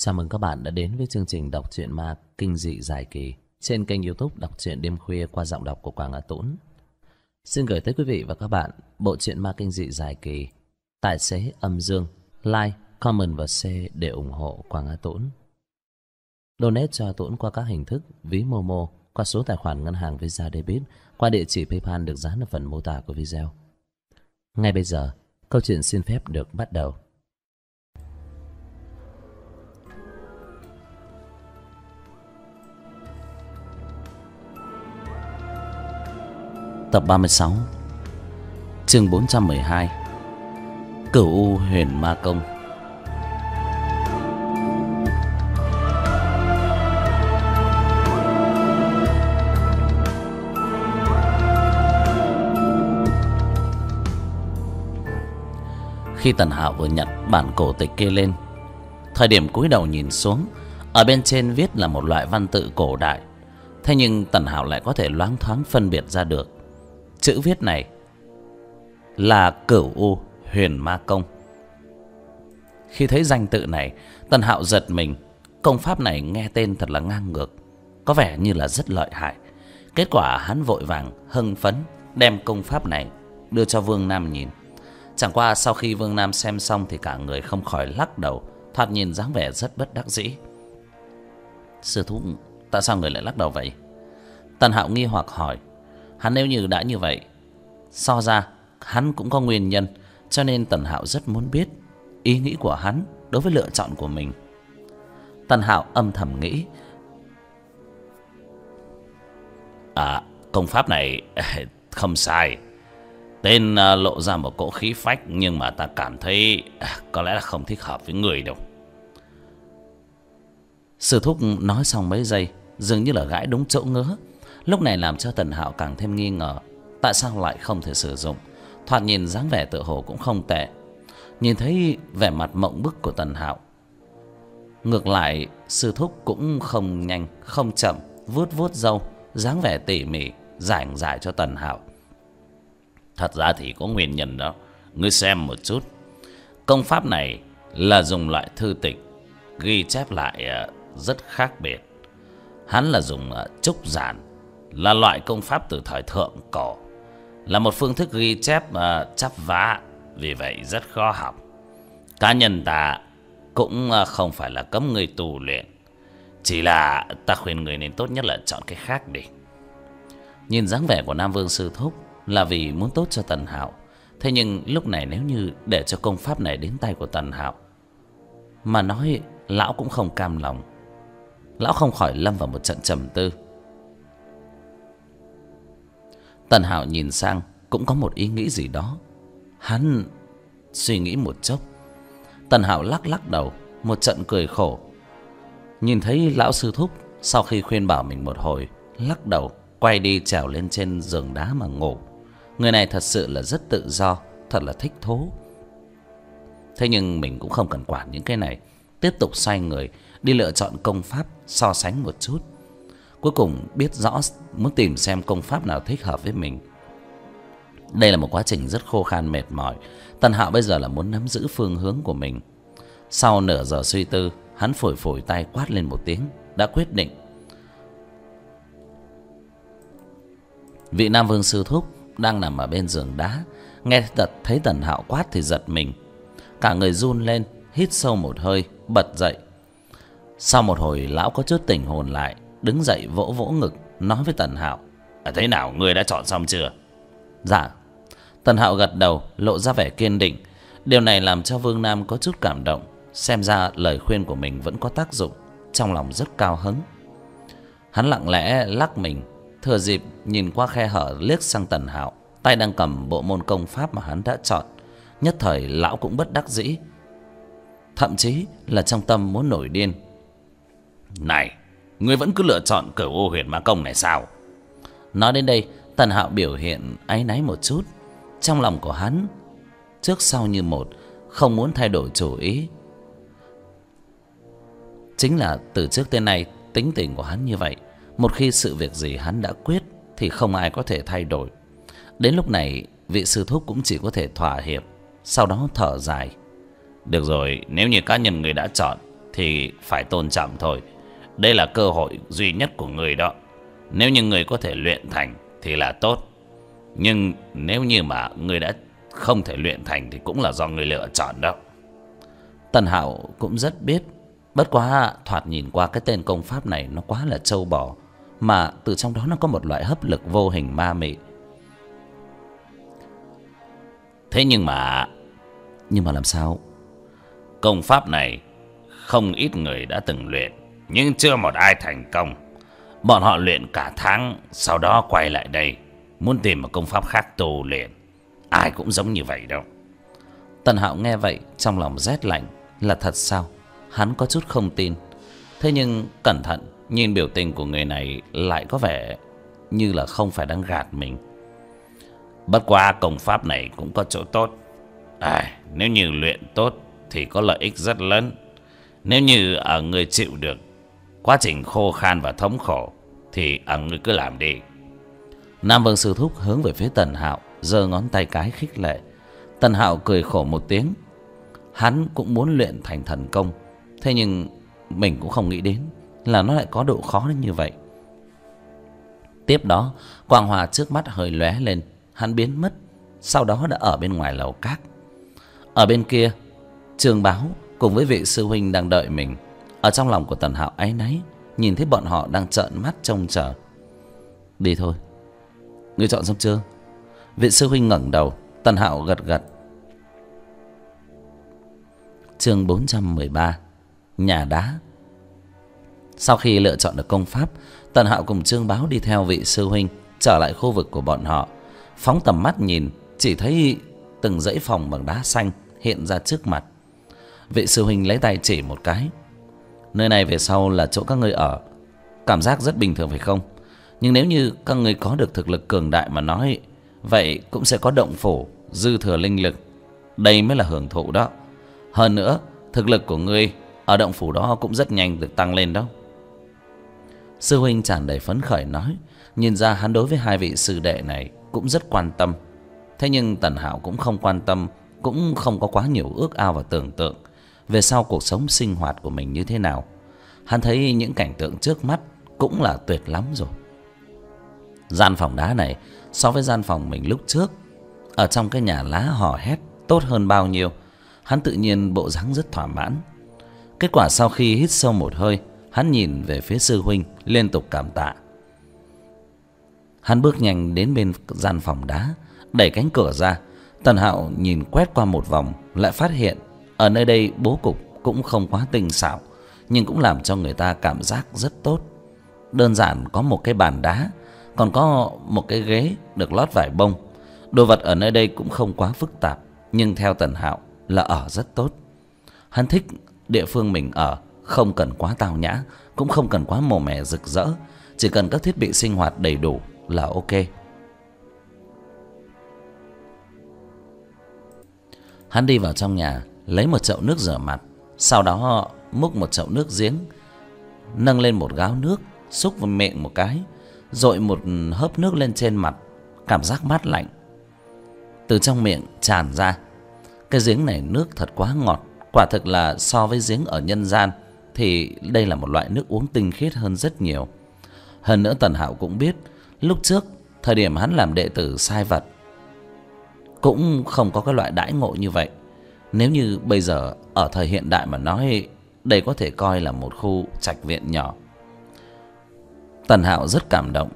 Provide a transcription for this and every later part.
Chào mừng các bạn đã đến với chương trình đọc truyện ma kinh dị dài kỳ trên kênh YouTube Đọc truyện đêm khuya qua giọng đọc của Quảng Á Tũng. Xin gửi tới quý vị và các bạn bộ truyện ma kinh dị dài kỳ Tài xế âm dương. Like, comment và share để ủng hộ Quảng Á Tũng. Donate cho Tũng qua các hình thức ví Momo, qua số tài khoản ngân hàng Visa Debit, qua địa chỉ PayPal được dán ở phần mô tả của video. Ngay bây giờ, câu chuyện xin phép được bắt đầu. Tập 36, chương 412, Cửu U Huyền Ma Công. Khi Tần Hạo vừa nhận bản cổ tịch kia lên, thời điểm cúi đầu nhìn xuống, ở bên trên viết là một loại văn tự cổ đại. Thế nhưng Tần Hạo lại có thể loáng thoáng phân biệt ra được chữ viết này là Cửu U Huyền Ma Công. Khi thấy danh tự này, Tần Hạo giật mình. Công pháp này nghe tên thật là ngang ngược, có vẻ như là rất lợi hại. Kết quả hắn vội vàng hưng phấn đem công pháp này đưa cho Vương Nam nhìn. Chẳng qua sau khi Vương Nam xem xong thì cả người không khỏi lắc đầu, thoạt nhìn dáng vẻ rất bất đắc dĩ. Sư thúc, tại sao người lại lắc đầu vậy? Tần Hạo nghi hoặc hỏi. Hắn nếu như đã như vậy, so ra hắn cũng có nguyên nhân, cho nên Tần Hạo rất muốn biết ý nghĩ của hắn đối với lựa chọn của mình. Tần Hạo âm thầm nghĩ, công pháp này không sai. Tên lộ ra một cỗ khí phách, nhưng mà ta cảm thấy có lẽ là không thích hợp với người đâu. Sư thúc nói xong mấy giây, dường như là gãi đúng chỗ ngứa. Lúc này làm cho Tần Hạo càng thêm nghi ngờ, tại sao lại không thể sử dụng. Thoạt nhìn dáng vẻ tựa hồ cũng không tệ. Nhìn thấy vẻ mặt mộng bức của Tần Hạo, ngược lại sư thúc cũng không nhanh không chậm vuốt vuốt râu, dáng vẻ tỉ mỉ giảng giải cho Tần Hạo. Thật ra thì có nguyên nhân đó. Ngươi xem một chút. Công pháp này là dùng loại thư tịch ghi chép lại rất khác biệt. Hắn là dùng trúc giản, là loại công pháp từ thời thượng cổ, là một phương thức ghi chép chắp vá, vì vậy rất khó học. Cá nhân ta cũng không phải là cấm người tu luyện, chỉ là ta khuyên người nên tốt nhất là chọn cái khác đi. Nhìn dáng vẻ của Nam Vương sư thúc là vì muốn tốt cho Tần Hạo. Thế nhưng lúc này nếu như để cho công pháp này đến tay của Tần Hạo mà nói, lão cũng không cam lòng. Lão không khỏi lâm vào một trận trầm tư. Tần Hạo nhìn sang cũng có một ý nghĩ gì đó. Hắn suy nghĩ một chốc. Tần Hạo lắc lắc đầu, một trận cười khổ. Nhìn thấy lão sư thúc sau khi khuyên bảo mình một hồi, lắc đầu quay đi trèo lên trên giường đá mà ngủ. Người này thật sự là rất tự do, thật là thích thú. Thế nhưng mình cũng không cần quản những cái này, tiếp tục xoay người đi lựa chọn công pháp, so sánh một chút. Cuối cùng biết rõ muốn tìm xem công pháp nào thích hợp với mình. Đây là một quá trình rất khô khan mệt mỏi. Tần Hạo bây giờ là muốn nắm giữ phương hướng của mình. Sau nửa giờ suy tư, hắn phủi phủi tay quát lên một tiếng, đã quyết định. Vị Nam Vương sư thúc đang nằm ở bên giường đá, nghe thấy Tần Hạo quát thì giật mình, cả người run lên, hít sâu một hơi, bật dậy. Sau một hồi lão có chút tỉnh hồn lại, đứng dậy vỗ vỗ ngực, nói với Tần Hạo. Thế nào, ngươi đã chọn xong chưa? Dạ. Tần Hạo gật đầu, lộ ra vẻ kiên định. Điều này làm cho Vương Nam có chút cảm động. Xem ra lời khuyên của mình vẫn có tác dụng, trong lòng rất cao hứng. Hắn lặng lẽ lắc mình, thừa dịp nhìn qua khe hở liếc sang Tần Hạo, tay đang cầm bộ môn công pháp mà hắn đã chọn. Nhất thời lão cũng bất đắc dĩ, thậm chí là trong tâm muốn nổi điên. Này, ngươi vẫn cứ lựa chọn Cửu U Huyền Ma Công này sao? Nói đến đây, Tần Hạo biểu hiện áy náy một chút. Trong lòng của hắn trước sau như một, không muốn thay đổi chủ ý. Chính là từ trước tới nay tính tình của hắn như vậy. Một khi sự việc gì hắn đã quyết thì không ai có thể thay đổi. Đến lúc này vị sư thúc cũng chỉ có thể thỏa hiệp, sau đó thở dài. Được rồi, nếu như cá nhân người đã chọn thì phải tôn trọng thôi. Đây là cơ hội duy nhất của người đó. Nếu như người có thể luyện thành thì là tốt. Nhưng nếu như mà người đã không thể luyện thành thì cũng là do người lựa chọn đó. Tần Hạo cũng rất biết. Bất quá thoạt nhìn qua cái tên công pháp này nó quá là trâu bò, mà từ trong đó nó có một loại hấp lực vô hình ma mị. Thế nhưng mà làm sao? công pháp này không ít người đã từng luyện, nhưng chưa một ai thành công. Bọn họ luyện cả tháng, sau đó quay lại đây muốn tìm một công pháp khác tu luyện. Ai cũng giống như vậy đâu. Tần Hạo nghe vậy trong lòng rét lạnh. Là thật sao? Hắn có chút không tin. Thế nhưng cẩn thận nhìn biểu tình của người này lại có vẻ như là không phải đang gạt mình. Bất quá công pháp này cũng có chỗ tốt. Nếu như luyện tốt thì có lợi ích rất lớn. Nếu như ở người chịu được quá trình khô khan và thống khổ thì ở người cứ làm đi. Nam Vương sư thúc hướng về phía Tần Hạo, giơ ngón tay cái khích lệ. Tần Hạo cười khổ một tiếng. Hắn cũng muốn luyện thành thần công, thế nhưng mình cũng không nghĩ đến là nó lại có độ khó đến như vậy. Tiếp đó quang hòa trước mắt hơi lóe lên, hắn biến mất, sau đó đã ở bên ngoài lầu các. Ở bên kia, Trương Báo cùng với vị sư huynh đang đợi mình. Ở trong lòng của Tần Hạo áy náy, nhìn thấy bọn họ đang trợn mắt trông chờ. Đi thôi. Ngươi chọn xong chưa? Vị sư huynh ngẩng đầu. Tần Hạo gật gật. Chương 413 Nhà đá. Sau khi lựa chọn được công pháp, Tần Hạo cùng Trương Báo đi theo vị sư huynh trở lại khu vực của bọn họ. Phóng tầm mắt nhìn, chỉ thấy từng dãy phòng bằng đá xanh hiện ra trước mặt. Vị sư huynh lấy tay chỉ một cái. Nơi này về sau là chỗ các ngươi ở. Cảm giác rất bình thường phải không? Nhưng nếu như các ngươi có được thực lực cường đại mà nói, vậy cũng sẽ có động phủ, dư thừa linh lực. Đây mới là hưởng thụ đó. Hơn nữa, thực lực của ngươi ở động phủ đó cũng rất nhanh được tăng lên đó. Sư huynh tràn đầy phấn khởi nói. Nhìn ra hắn đối với hai vị sư đệ này cũng rất quan tâm. Thế nhưng Tần Hạo cũng không quan tâm, cũng không có quá nhiều ước ao và tưởng tượng về sau cuộc sống sinh hoạt của mình như thế nào. Hắn thấy những cảnh tượng trước mắt cũng là tuyệt lắm rồi. Gian phòng đá này so với gian phòng mình lúc trước ở trong cái nhà lá hò hét tốt hơn bao nhiêu. Hắn tự nhiên bộ dáng rất thỏa mãn. Kết quả sau khi hít sâu một hơi, hắn nhìn về phía sư huynh liên tục cảm tạ. Hắn bước nhanh đến bên gian phòng đá, đẩy cánh cửa ra. Tần Hạo nhìn quét qua một vòng, lại phát hiện ở nơi đây bố cục cũng không quá tinh xảo, nhưng cũng làm cho người ta cảm giác rất tốt. Đơn giản có một cái bàn đá, còn có một cái ghế được lót vải bông. Đồ vật ở nơi đây cũng không quá phức tạp, nhưng theo Tần Hạo là ở rất tốt. Hắn thích địa phương mình ở, không cần quá tao nhã, cũng không cần quá màu mè rực rỡ, chỉ cần các thiết bị sinh hoạt đầy đủ là ok. Hắn đi vào trong nhà, lấy một chậu nước rửa mặt, sau đó múc một chậu nước giếng, nâng lên một gáo nước, xúc vào miệng một cái, dội một hớp nước lên trên mặt, cảm giác mát lạnh từ trong miệng tràn ra. Cái giếng này nước thật quá ngọt, quả thực là so với giếng ở nhân gian thì đây là một loại nước uống tinh khiết hơn rất nhiều. Hơn nữa Tần Hạo cũng biết, lúc trước thời điểm hắn làm đệ tử sai vật cũng không có cái loại đãi ngộ như vậy. Nếu như bây giờ ở thời hiện đại mà nói, đây có thể coi là một khu trạch viện nhỏ. Tần Hạo rất cảm động.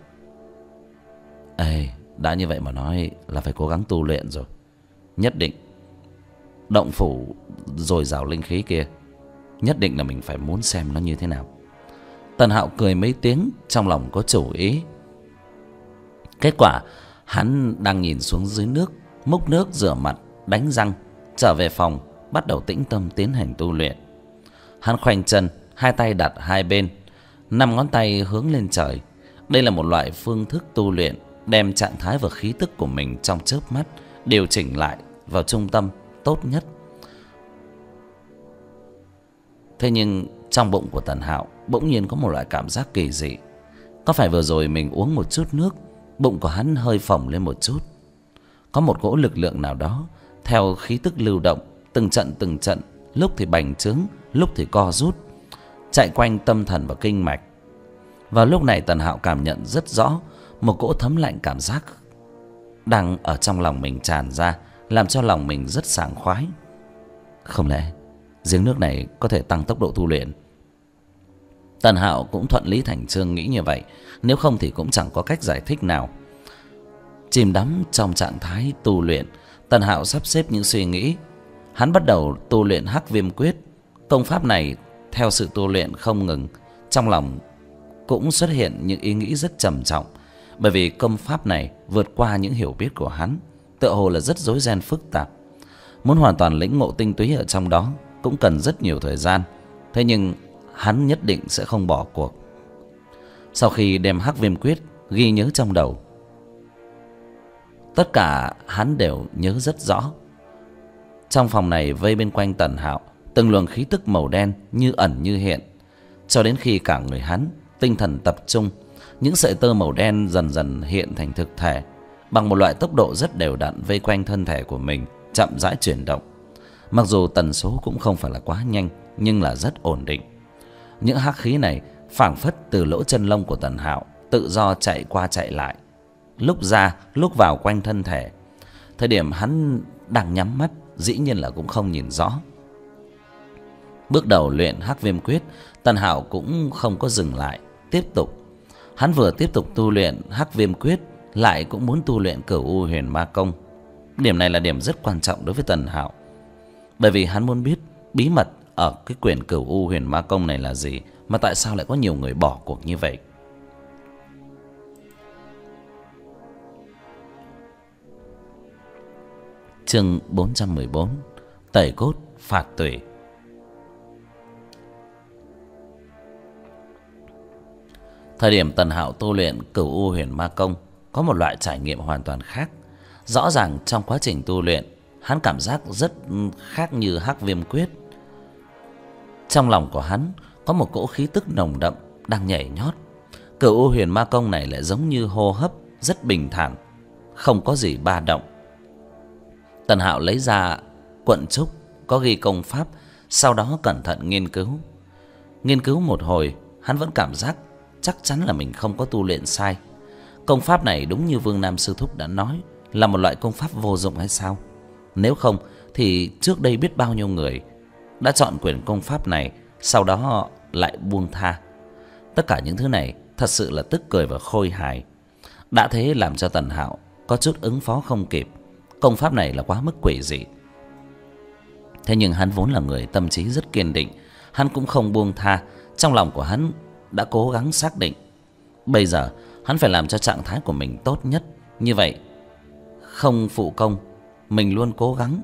Đã như vậy mà nói là phải cố gắng tu luyện rồi. Nhất định động phủ dồi dào linh khí kia, nhất định là mình phải muốn xem nó như thế nào. Tần Hạo cười mấy tiếng, trong lòng có chủ ý. Kết quả hắn đang nhìn xuống dưới nước, múc nước rửa mặt, đánh răng, trở về phòng, bắt đầu tĩnh tâm tiến hành tu luyện. Hắn khoanh chân, hai tay đặt hai bên, 5 ngón tay hướng lên trời. Đây là một loại phương thức tu luyện đem trạng thái và khí tức của mình trong chớp mắt điều chỉnh lại vào trung tâm tốt nhất. Thế nhưng trong bụng của Tần Hạo bỗng nhiên có một loại cảm giác kỳ dị. Có phải vừa rồi mình uống một chút nước, bụng của hắn hơi phồng lên một chút. Có một cỗ lực lượng nào đó theo khí tức lưu động, từng trận, lúc thì bành trướng, lúc thì co rút. chạy quanh tâm thần và kinh mạch. Vào lúc này Tần Hạo cảm nhận rất rõ một cỗ thấm lạnh cảm giác đang ở trong lòng mình tràn ra, làm cho lòng mình rất sảng khoái. Không lẽ giếng nước này có thể tăng tốc độ tu luyện? Tần Hạo cũng thuận lý thành chương nghĩ như vậy, nếu không thì cũng chẳng có cách giải thích nào. Chìm đắm trong trạng thái tu luyện, Tần Hạo sắp xếp những suy nghĩ. Hắn bắt đầu tu luyện Hắc Viêm Quyết. Công pháp này theo sự tu luyện không ngừng, trong lòng cũng xuất hiện những ý nghĩ rất trầm trọng, bởi vì công pháp này vượt qua những hiểu biết của hắn, tựa hồ là rất rối ren phức tạp. Muốn hoàn toàn lĩnh ngộ tinh túy ở trong đó cũng cần rất nhiều thời gian. Thế nhưng hắn nhất định sẽ không bỏ cuộc. Sau khi đem Hắc Viêm Quyết ghi nhớ trong đầu, tất cả hắn đều nhớ rất rõ. Trong phòng này vây bên quanh Tần Hạo từng luồng khí tức màu đen như ẩn như hiện, cho đến khi cả người hắn tinh thần tập trung, những sợi tơ màu đen dần dần hiện thành thực thể, bằng một loại tốc độ rất đều đặn vây quanh thân thể của mình, chậm rãi chuyển động. Mặc dù tần số cũng không phải là quá nhanh, nhưng là rất ổn định. Những hắc khí này phảng phất từ lỗ chân lông của Tần Hạo tự do chạy qua chạy lại, lúc ra lúc vào quanh thân thể. Thời điểm hắn đang nhắm mắt, dĩ nhiên là cũng không nhìn rõ. Bước đầu luyện Hắc Viêm Quyết, Tần Hạo cũng không có dừng lại, tiếp tục. Hắn vừa tiếp tục tu luyện Hắc Viêm Quyết, lại cũng muốn tu luyện Cửu U Huyền Ma Công. Điểm này là điểm rất quan trọng đối với Tần Hạo, bởi vì hắn muốn biết bí mật ở cái quyển Cửu U Huyền Ma Công này là gì, mà tại sao lại có nhiều người bỏ cuộc như vậy. Chương 414: Tẩy cốt phạt tủy. Thời điểm Tần Hạo tu luyện Cửu U Huyền Ma Công có một loại trải nghiệm hoàn toàn khác. Rõ ràng trong quá trình tu luyện, hắn cảm giác rất khác như Hắc Viêm Quyết. Trong lòng của hắn có một cỗ khí tức nồng đậm đang nhảy nhót. Cửu U Huyền Ma Công này lại giống như hô hấp, rất bình thản, không có gì ba động. Tần Hạo lấy ra cuộn trúc có ghi công pháp, sau đó cẩn thận nghiên cứu. Nghiên cứu một hồi, hắn vẫn cảm giác chắc chắn là mình không có tu luyện sai. Công pháp này đúng như Vương Nam sư thúc đã nói, là một loại công pháp vô dụng hay sao? Nếu không thì trước đây biết bao nhiêu người đã chọn quyển công pháp này, sau đó lại buông tha. Tất cả những thứ này thật sự là tức cười và khôi hài. Đã thế làm cho Tần Hạo có chút ứng phó không kịp. Công pháp này là quá mức quỷ dị. Thế nhưng hắn vốn là người tâm trí rất kiên định, hắn cũng không buông tha. Trong lòng của hắn đã cố gắng xác định, bây giờ hắn phải làm cho trạng thái của mình tốt nhất. Như vậy không phụ công, mình luôn cố gắng.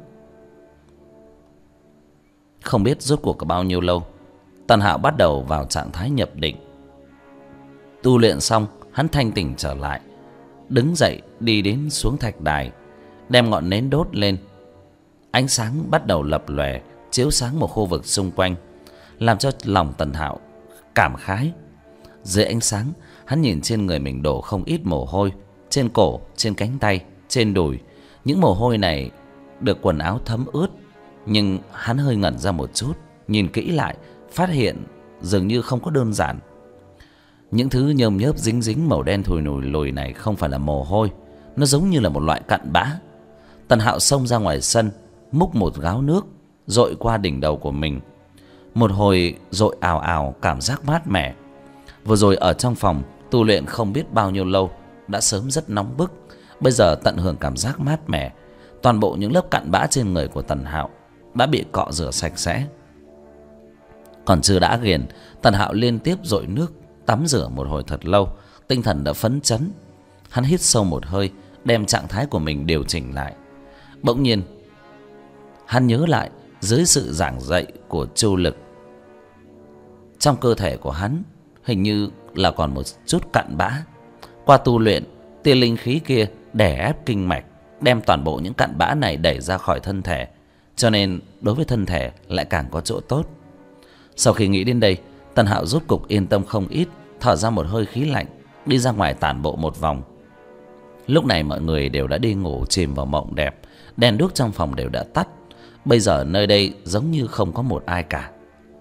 Không biết rốt cuộc có bao nhiêu lâu, Tần Hạo bắt đầu vào trạng thái nhập định. Tu luyện xong, hắn thanh tỉnh trở lại, đứng dậy đi đến xuống thạch đài, đem ngọn nến đốt lên. Ánh sáng bắt đầu lập lòe, chiếu sáng một khu vực xung quanh, làm cho lòng Tần Hạo cảm khái. Dưới ánh sáng, hắn nhìn trên người mình đổ không ít mồ hôi, trên cổ, trên cánh tay, trên đùi. Những mồ hôi này được quần áo thấm ướt, nhưng hắn hơi ngẩn ra một chút, nhìn kỹ lại, phát hiện dường như không có đơn giản. Những thứ nhôm nhớp dính dính màu đen thùi lùi lùi này không phải là mồ hôi, nó giống như là một loại cặn bã. Tần Hạo xông ra ngoài sân, múc một gáo nước dội qua đỉnh đầu của mình. Một hồi dội ào ào, cảm giác mát mẻ. Vừa rồi ở trong phòng tu luyện không biết bao nhiêu lâu, đã sớm rất nóng bức. Bây giờ tận hưởng cảm giác mát mẻ, toàn bộ những lớp cặn bã trên người của Tần Hạo đã bị cọ rửa sạch sẽ. Còn chưa đã ghiền, Tần Hạo liên tiếp dội nước tắm rửa một hồi thật lâu, tinh thần đã phấn chấn. Hắn hít sâu một hơi, đem trạng thái của mình điều chỉnh lại. Bỗng nhiên hắn nhớ lại, dưới sự giảng dạy của Chu Lực, trong cơ thể của hắn hình như là còn một chút cặn bã. Qua tu luyện, tia linh khí kia đè ép kinh mạch, đem toàn bộ những cặn bã này đẩy ra khỏi thân thể, cho nên đối với thân thể lại càng có chỗ tốt. Sau khi nghĩ đến đây, Tần Hạo rốt cục yên tâm không ít, thở ra một hơi khí lạnh, đi ra ngoài tản bộ một vòng. Lúc này mọi người đều đã đi ngủ, chìm vào mộng đẹp, đèn đuốc trong phòng đều đã tắt. Bây giờ nơi đây giống như không có một ai cả.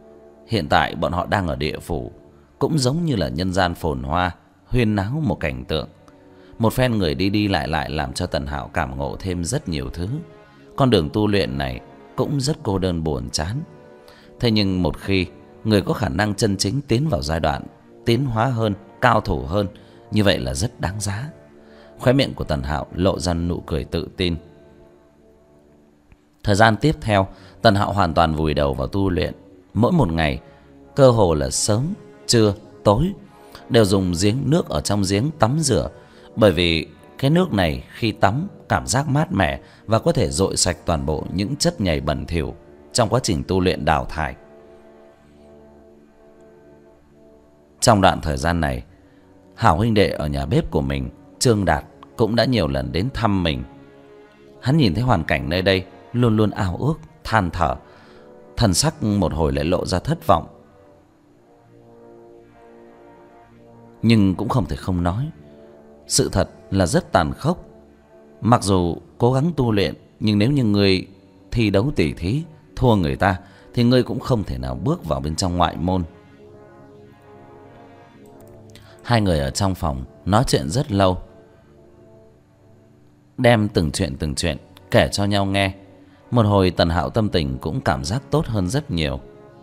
Hiện tại bọn họ đang ở địa phủ, cũng giống như là nhân gian phồn hoa, huyên náo một cảnh tượng. Một phen người đi đi lại lại làm cho Tần Hạo cảm ngộ thêm rất nhiều thứ. Con đường tu luyện này cũng rất cô đơn buồn chán. Thế nhưng một khi người có khả năng chân chính tiến vào giai đoạn tiến hóa hơn, cao thủ hơn, như vậy là rất đáng giá. Khóe miệng của Tần Hạo lộ ra nụ cười tự tin. Thời gian tiếp theo, Tần Hạo hoàn toàn vùi đầu vào tu luyện. Mỗi một ngày, cơ hồ là sớm, trưa, tối, đều dùng giếng nước ở trong giếng tắm rửa. Bởi vì cái nước này khi tắm cảm giác mát mẻ và có thể dội sạch toàn bộ những chất nhầy bẩn thỉu trong quá trình tu luyện đào thải. Trong đoạn thời gian này, hảo huynh đệ ở nhà bếp của mình, Trương Đạt, cũng đã nhiều lần đến thăm mình. Hắn nhìn thấy hoàn cảnh nơi đây, luôn luôn ao ước, than thở. Thần sắc một hồi lại lộ ra thất vọng, nhưng cũng không thể không nói. Sự thật là rất tàn khốc. Mặc dù cố gắng tu luyện, nhưng nếu như ngươi thi đấu tỉ thí thua người ta, thì ngươi cũng không thể nào bước vào bên trong ngoại môn. Hai người ở trong phòng nói chuyện rất lâu, đem từng chuyện kể cho nhau nghe. Một hồi Tần Hạo tâm tình cũng cảm giác tốt hơn rất nhiều.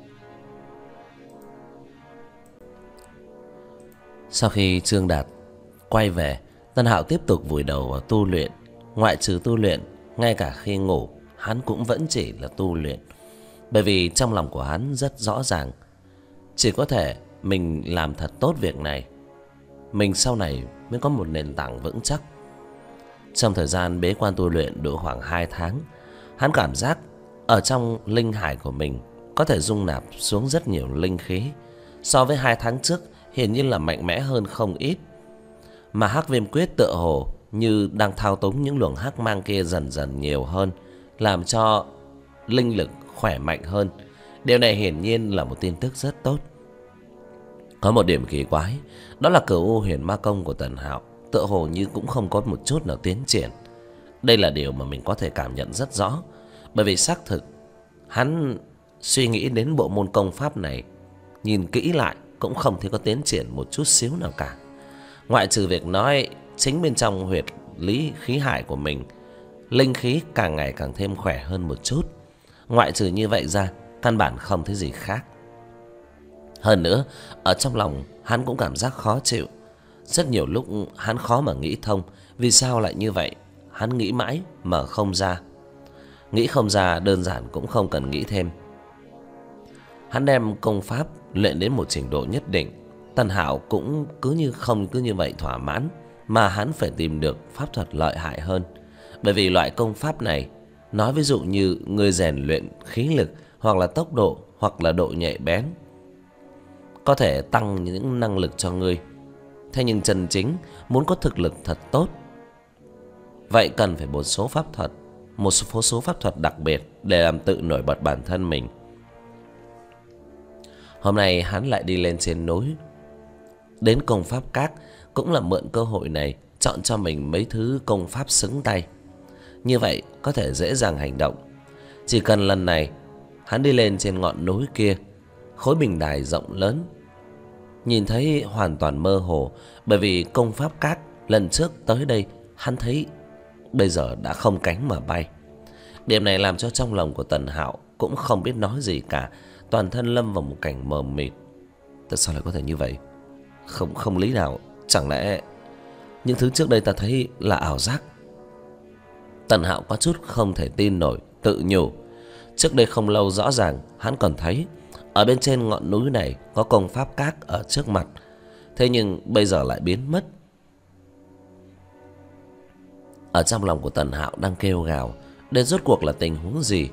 Sau khi Trương Đạt quay về, Tần Hạo tiếp tục vùi đầu vào tu luyện. Ngoại trừ tu luyện, ngay cả khi ngủ, hắn cũng vẫn chỉ là tu luyện. Bởi vì trong lòng của hắn rất rõ ràng, chỉ có thể mình làm thật tốt việc này, mình sau này mới có một nền tảng vững chắc. Trong thời gian bế quan tu luyện độ khoảng 2 tháng, hắn cảm giác ở trong linh hải của mình có thể dung nạp xuống rất nhiều linh khí. So với 2 tháng trước, hiển nhiên là mạnh mẽ hơn không ít. Mà Hắc Viêm Quyết tựa hồ như đang thao túng những luồng hắc mang kia dần dần nhiều hơn, làm cho linh lực khỏe mạnh hơn. Điều này hiển nhiên là một tin tức rất tốt. Có một điểm kỳ quái, đó là Cửu U Huyền Ma Công của Tần Hạo tựa hồ như cũng không có một chút nào tiến triển. Đây là điều mà mình có thể cảm nhận rất rõ, bởi vì xác thực hắn suy nghĩ đến bộ môn công pháp này, nhìn kỹ lại cũng không thấy có tiến triển một chút xíu nào cả. Ngoại trừ việc nói chính bên trong huyệt lý khí hải của mình, linh khí càng ngày càng thêm khỏe hơn một chút, ngoại trừ như vậy ra, căn bản không thấy gì khác. Hơn nữa, ở trong lòng hắn cũng cảm giác khó chịu. Rất nhiều lúc hắn khó mà nghĩ thông vì sao lại như vậy. Hắn nghĩ mãi mà không ra. Nghĩ không ra đơn giản cũng không cần nghĩ thêm. Hắn đem công pháp luyện đến một trình độ nhất định, Tần Hạo cũng cứ như vậy thỏa mãn, mà hắn phải tìm được pháp thuật lợi hại hơn. Bởi vì loại công pháp này, nói ví dụ như người rèn luyện khí lực, hoặc là tốc độ, hoặc là độ nhạy bén, có thể tăng những năng lực cho ngươi. Thế nhưng chân chính muốn có thực lực thật tốt, vậy cần phải một số pháp thuật đặc biệt để làm tự nổi bật bản thân mình. Hôm nay hắn lại đi lên trên núi, đến công pháp các, cũng là mượn cơ hội này chọn cho mình mấy thứ công pháp xứng tay. Như vậy có thể dễ dàng hành động. Chỉ cần lần này hắn đi lên trên ngọn núi kia, khối bình đài rộng lớn, nhìn thấy hoàn toàn mơ hồ, bởi vì công pháp các lần trước tới đây hắn thấy bây giờ đã không cánh mà bay. Điểm này làm cho trong lòng của Tần Hạo cũng không biết nói gì cả, toàn thân lâm vào một cảnh mờ mịt. Tại sao lại có thể như vậy? Không lý nào. Chẳng lẽ những thứ trước đây ta thấy là ảo giác? Tần Hạo có chút không thể tin nổi, tự nhủ. Trước đây không lâu rõ ràng hắn còn thấy ở bên trên ngọn núi này có công pháp các ở trước mặt, thế nhưng bây giờ lại biến mất. Ở trong lòng của Tần Hạo đang kêu gào, đây rốt cuộc là tình huống gì?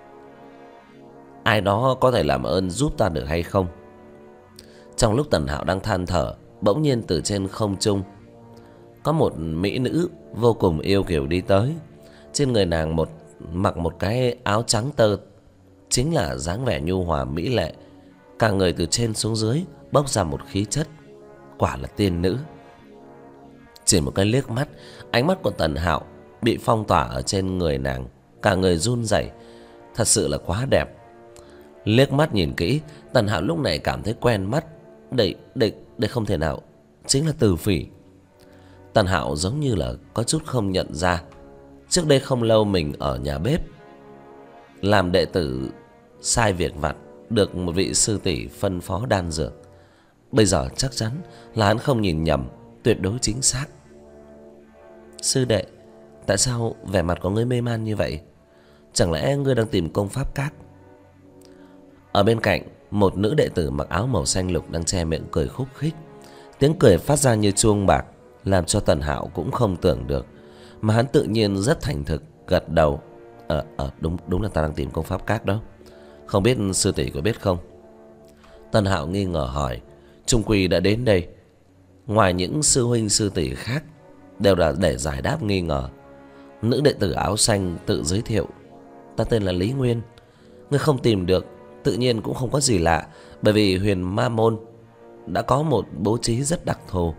Ai đó có thể làm ơn giúp ta được hay không? Trong lúc Tần Hạo đang than thở, bỗng nhiên từ trên không trung có một mỹ nữ vô cùng yêu kiều đi tới. Trên người nàng mặc một cái áo trắng tơ, chính là dáng vẻ nhu hòa mỹ lệ. Cả người từ trên xuống dưới bốc ra một khí chất, quả là tiên nữ. Chỉ một cái liếc mắt, ánh mắt của Tần Hạo bị phong tỏa ở trên người nàng, cả người run rẩy. Thật sự là quá đẹp. Liếc mắt nhìn kỹ, Tần Hạo lúc này cảm thấy quen mắt. Đây không thể nào chính là Từ Phỉ. Tần Hạo giống như là có chút không nhận ra. Trước đây không lâu mình ở nhà bếp làm đệ tử sai việc vặt, được một vị sư tỷ phân phó đan dược. Bây giờ chắc chắn là hắn không nhìn nhầm, tuyệt đối chính xác. Sư đệ, tại sao vẻ mặt của ngươi mê man như vậy? Chẳng lẽ ngươi đang tìm công pháp các? Ở bên cạnh, một nữ đệ tử mặc áo màu xanh lục đang che miệng cười khúc khích. Tiếng cười phát ra như chuông bạc, làm cho Tần Hạo cũng không tưởng được, mà hắn tự nhiên rất thành thực gật đầu. Đúng là ta đang tìm công pháp các đó. Không biết sư tỷ có biết không? Tần Hạo nghi ngờ hỏi. Chung quy đã đến đây, ngoài những sư huynh sư tỷ khác, đều là để giải đáp nghi ngờ. Nữ đệ tử áo xanh tự giới thiệu. Ta tên là Lý Nguyên. Ngươi không tìm được tự nhiên cũng không có gì lạ, bởi vì Huyền Ma Môn đã có một bố trí rất đặc thù.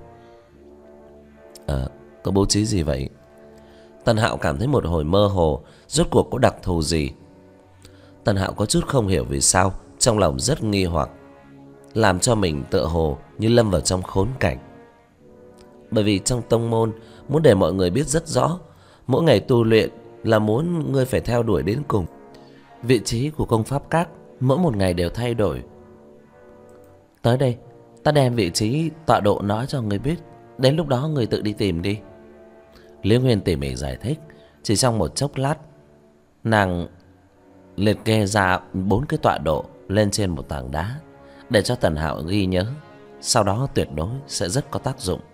Có bố trí gì vậy? Tần Hạo cảm thấy một hồi mơ hồ. Rốt cuộc có đặc thù gì? Tần Hạo có chút không hiểu vì sao, trong lòng rất nghi hoặc, làm cho mình tựa hồ như lâm vào trong khốn cảnh. Bởi vì trong tông môn muốn để mọi người biết rất rõ, mỗi ngày tu luyện là muốn ngươi phải theo đuổi đến cùng. Vị trí của công pháp các mỗi một ngày đều thay đổi. Tới đây, ta đem vị trí tọa độ nói cho ngươi biết, đến lúc đó ngươi tự đi tìm đi. Lý Nguyên tỉ mỉ giải thích. Chỉ trong một chốc lát, nàng liệt kê ra 4 cái tọa độ lên trên một tảng đá, để cho Tần Hạo ghi nhớ, sau đó tuyệt đối sẽ rất có tác dụng.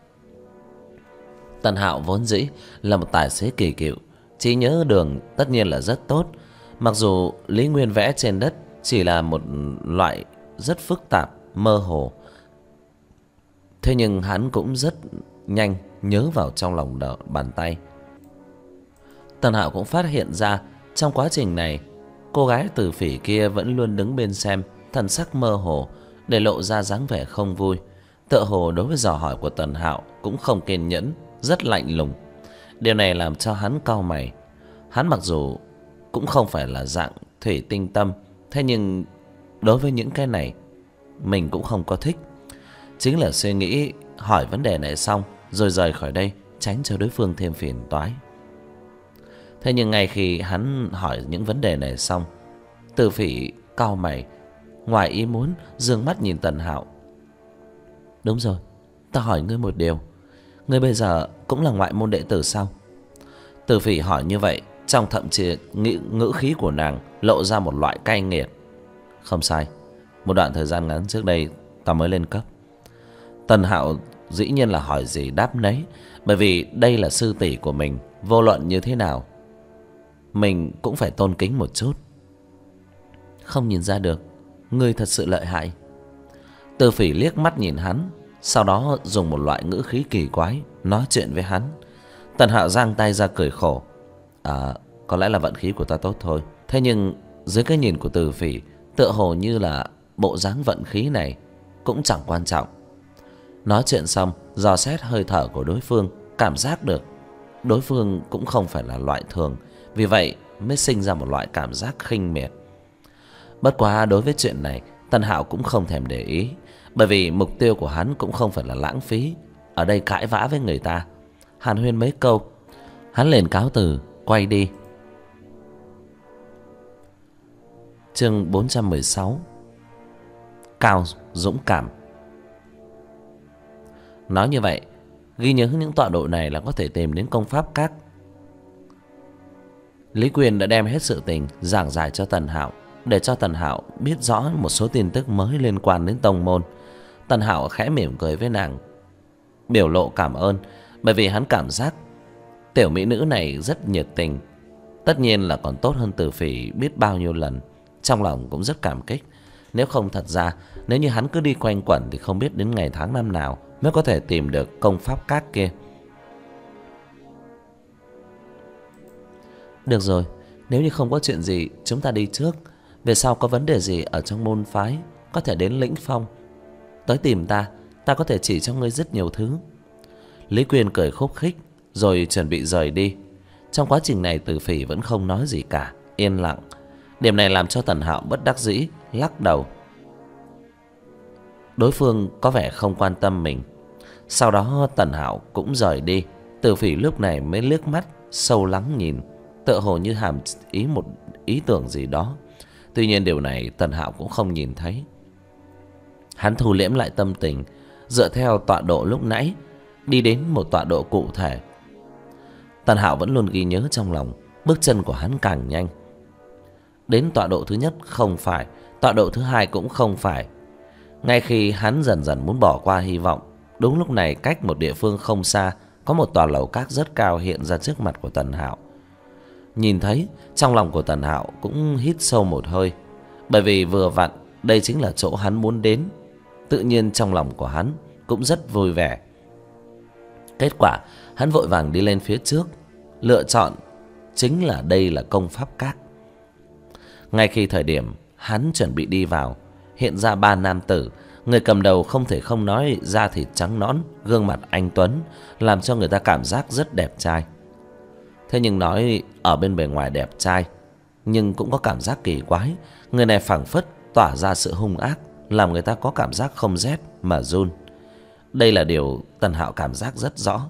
Tần Hạo vốn dĩ là một tài xế kỳ cựu, trí nhớ đường tất nhiên là rất tốt. Mặc dù Lý Nguyên vẽ trên đất chỉ là một loại rất phức tạp, mơ hồ, thế nhưng hắn cũng rất nhanh nhớ vào trong lòng bàn tay. Tần Hạo cũng phát hiện ra trong quá trình này, cô gái Từ Phỉ kia vẫn luôn đứng bên xem, thần sắc mơ hồ, để lộ ra dáng vẻ không vui. Tựa hồ đối với dò hỏi của Tần Hạo cũng không kiên nhẫn, rất lạnh lùng. Điều này làm cho hắn cau mày. Hắn mặc dù cũng không phải là dạng thủy tinh tâm, thế nhưng đối với những cái này mình cũng không có thích. Chính là suy nghĩ hỏi vấn đề này xong rồi rời khỏi đây, tránh cho đối phương thêm phiền toái. Thế nhưng ngay khi hắn hỏi những vấn đề này xong, Từ Phỉ cau mày, ngoài ý muốn dương mắt nhìn Tần Hạo. Đúng rồi, ta hỏi ngươi một điều, ngươi bây giờ cũng là ngoại môn đệ tử sao? Từ Phỉ hỏi như vậy, trong thậm chí ngữ khí của nàng lộ ra một loại cay nghiệt. Không sai, một đoạn thời gian ngắn trước đây ta mới lên cấp. Tần Hạo dĩ nhiên là hỏi gì đáp nấy, bởi vì đây là sư tỷ của mình, vô luận như thế nào mình cũng phải tôn kính một chút. Không nhìn ra được, ngươi thật sự lợi hại. Từ Phỉ liếc mắt nhìn hắn, sau đó dùng một loại ngữ khí kỳ quái nói chuyện với hắn. Tần Hạo giang tay ra cười khổ. Có lẽ là vận khí của ta tốt thôi. Thế nhưng dưới cái nhìn của Từ Phỉ, tựa hồ như là bộ dáng vận khí này cũng chẳng quan trọng. Nói chuyện xong, dò xét hơi thở của đối phương, cảm giác được đối phương cũng không phải là loại thường, vì vậy mới sinh ra một loại cảm giác khinh miệt. Bất quá đối với chuyện này, Tần Hạo cũng không thèm để ý, bởi vì mục tiêu của hắn cũng không phải là lãng phí ở đây cãi vã với người ta. Hàn huyên mấy câu, hắn liền cáo từ quay đi. Chương 416. Cao dũng cảm. Nói như vậy, ghi nhớ những tọa độ này là có thể tìm đến công pháp các. Lý Quyền đã đem hết sự tình giảng giải cho Tần Hạo, để cho Tần Hạo biết rõ một số tin tức mới liên quan đến tông môn. Tần Hạo khẽ mỉm cười với nàng, biểu lộ cảm ơn, bởi vì hắn cảm giác tiểu mỹ nữ này rất nhiệt tình, tất nhiên là còn tốt hơn Từ Phỉ biết bao nhiêu lần. Trong lòng cũng rất cảm kích. Nếu không, thật ra nếu như hắn cứ đi quanh quẩn thì không biết đến ngày tháng năm nào mới có thể tìm được công pháp các kia. Được rồi, nếu như không có chuyện gì, chúng ta đi trước. Về sau có vấn đề gì ở trong môn phái, có thể đến Lĩnh Phong tới tìm ta, ta có thể chỉ cho ngươi rất nhiều thứ. Lý Quyền cười khúc khích rồi chuẩn bị rời đi. Trong quá trình này Từ Phỉ vẫn không nói gì cả, yên lặng. Điểm này làm cho Tần Hạo bất đắc dĩ, lắc đầu. Đối phương có vẻ không quan tâm mình. Sau đó Tần Hạo cũng rời đi. Từ Phỉ lúc này mới liếc mắt sâu lắng nhìn, tựa hồ như hàm ý một ý tưởng gì đó. Tuy nhiên điều này Tần Hạo cũng không nhìn thấy. Hắn thu liễm lại tâm tình, dựa theo tọa độ lúc nãy, đi đến một tọa độ cụ thể. Tần Hạo vẫn luôn ghi nhớ trong lòng. Bước chân của hắn càng nhanh. Đến tọa độ thứ nhất không phải, tọa độ thứ hai cũng không phải. Ngay khi hắn dần dần muốn bỏ qua hy vọng, đúng lúc này cách một địa phương không xa, có một tòa lầu các rất cao hiện ra trước mặt của Tần Hạo. Nhìn thấy, trong lòng của Tần Hạo cũng hít sâu một hơi. Bởi vì vừa vặn đây chính là chỗ hắn muốn đến. Tự nhiên trong lòng của hắn cũng rất vui vẻ. Kết quả hắn vội vàng đi lên phía trước, lựa chọn chính là đây là công pháp các. Ngay khi thời điểm hắn chuẩn bị đi vào, hiện ra ba nam tử. Người cầm đầu không thể không nói, da thịt trắng nõn, gương mặt anh tuấn, làm cho người ta cảm giác rất đẹp trai. Thế nhưng nói ở bên bề ngoài đẹp trai, nhưng cũng có cảm giác kỳ quái. Người này phảng phất tỏa ra sự hung ác, làm người ta có cảm giác không rét mà run. Đây là điều Tần Hạo cảm giác rất rõ.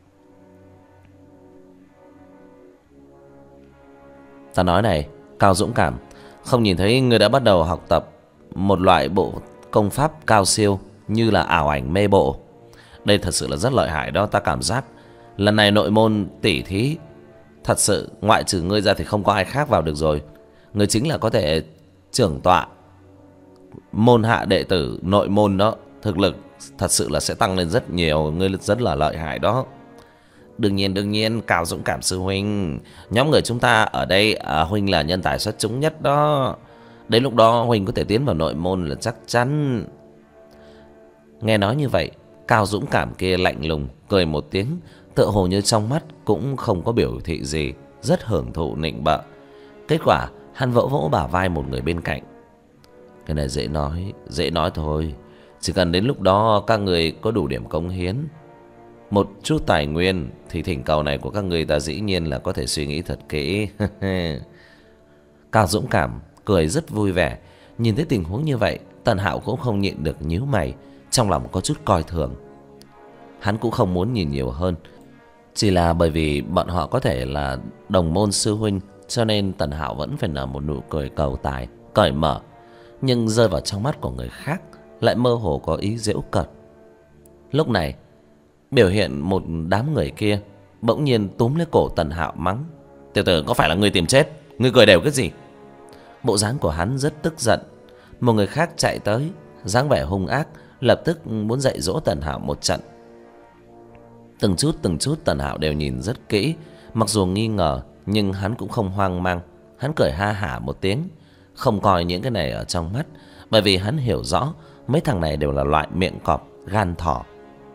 Ta nói này, Cao Dũng Cảm, không nhìn thấy ngươi đã bắt đầu học tập một loại bộ công pháp cao siêu như là ảo ảnh mê bộ. Đây thật sự là rất lợi hại đó. Ta cảm giác lần này nội môn tỉ thí, thật sự ngoại trừ ngươi ra thì không có ai khác vào được rồi. Ngươi chính là có thể trưởng tọa môn hạ đệ tử nội môn đó. Thực lực thật sự là sẽ tăng lên rất nhiều. Ngươi rất là lợi hại đó. Đương nhiên Cao Dũng Cảm sư huynh, nhóm người chúng ta ở đây huynh là nhân tài xuất chúng nhất đó. Đến lúc đó huynh có thể tiến vào nội môn là chắc chắn. Nghe nói như vậy, Cao Dũng Cảm kia lạnh lùng cười một tiếng, tựa hồ như trong mắt cũng không có biểu thị gì, rất hưởng thụ nịnh bợ. Kết quả hắn vỗ vỗ bả vai một người bên cạnh. Cái này dễ nói thôi. Chỉ cần đến lúc đó các người có đủ điểm cống hiến, một chút tài nguyên, thì thỉnh cầu này của các người ta dĩ nhiên là có thể suy nghĩ thật kỹ. Cao Dũng Cảm cười rất vui vẻ. Nhìn thấy tình huống như vậy, Tần Hạo cũng không nhịn được nhíu mày, trong lòng có chút coi thường. Hắn cũng không muốn nhìn nhiều hơn, chỉ là bởi vì bọn họ có thể là đồng môn sư huynh, cho nên Tần Hạo vẫn phải nở một nụ cười cầu tài, cởi mở. Nhưng rơi vào trong mắt của người khác lại mơ hồ có ý giễu cợt. Lúc này biểu hiện một đám người kia bỗng nhiên túm lấy cổ Tần Hạo mắng: Tiểu tử, có phải là ngươi tìm chết? Ngươi cười đều cái gì? Bộ dáng của hắn rất tức giận. Một người khác chạy tới, dáng vẻ hung ác, lập tức muốn dạy dỗ Tần Hạo một trận. Từng chút Tần Hạo đều nhìn rất kỹ. Mặc dù nghi ngờ, nhưng hắn cũng không hoang mang. Hắn cười ha hả một tiếng, không coi những cái này ở trong mắt, bởi vì hắn hiểu rõ mấy thằng này đều là loại miệng cọp, gan thỏ.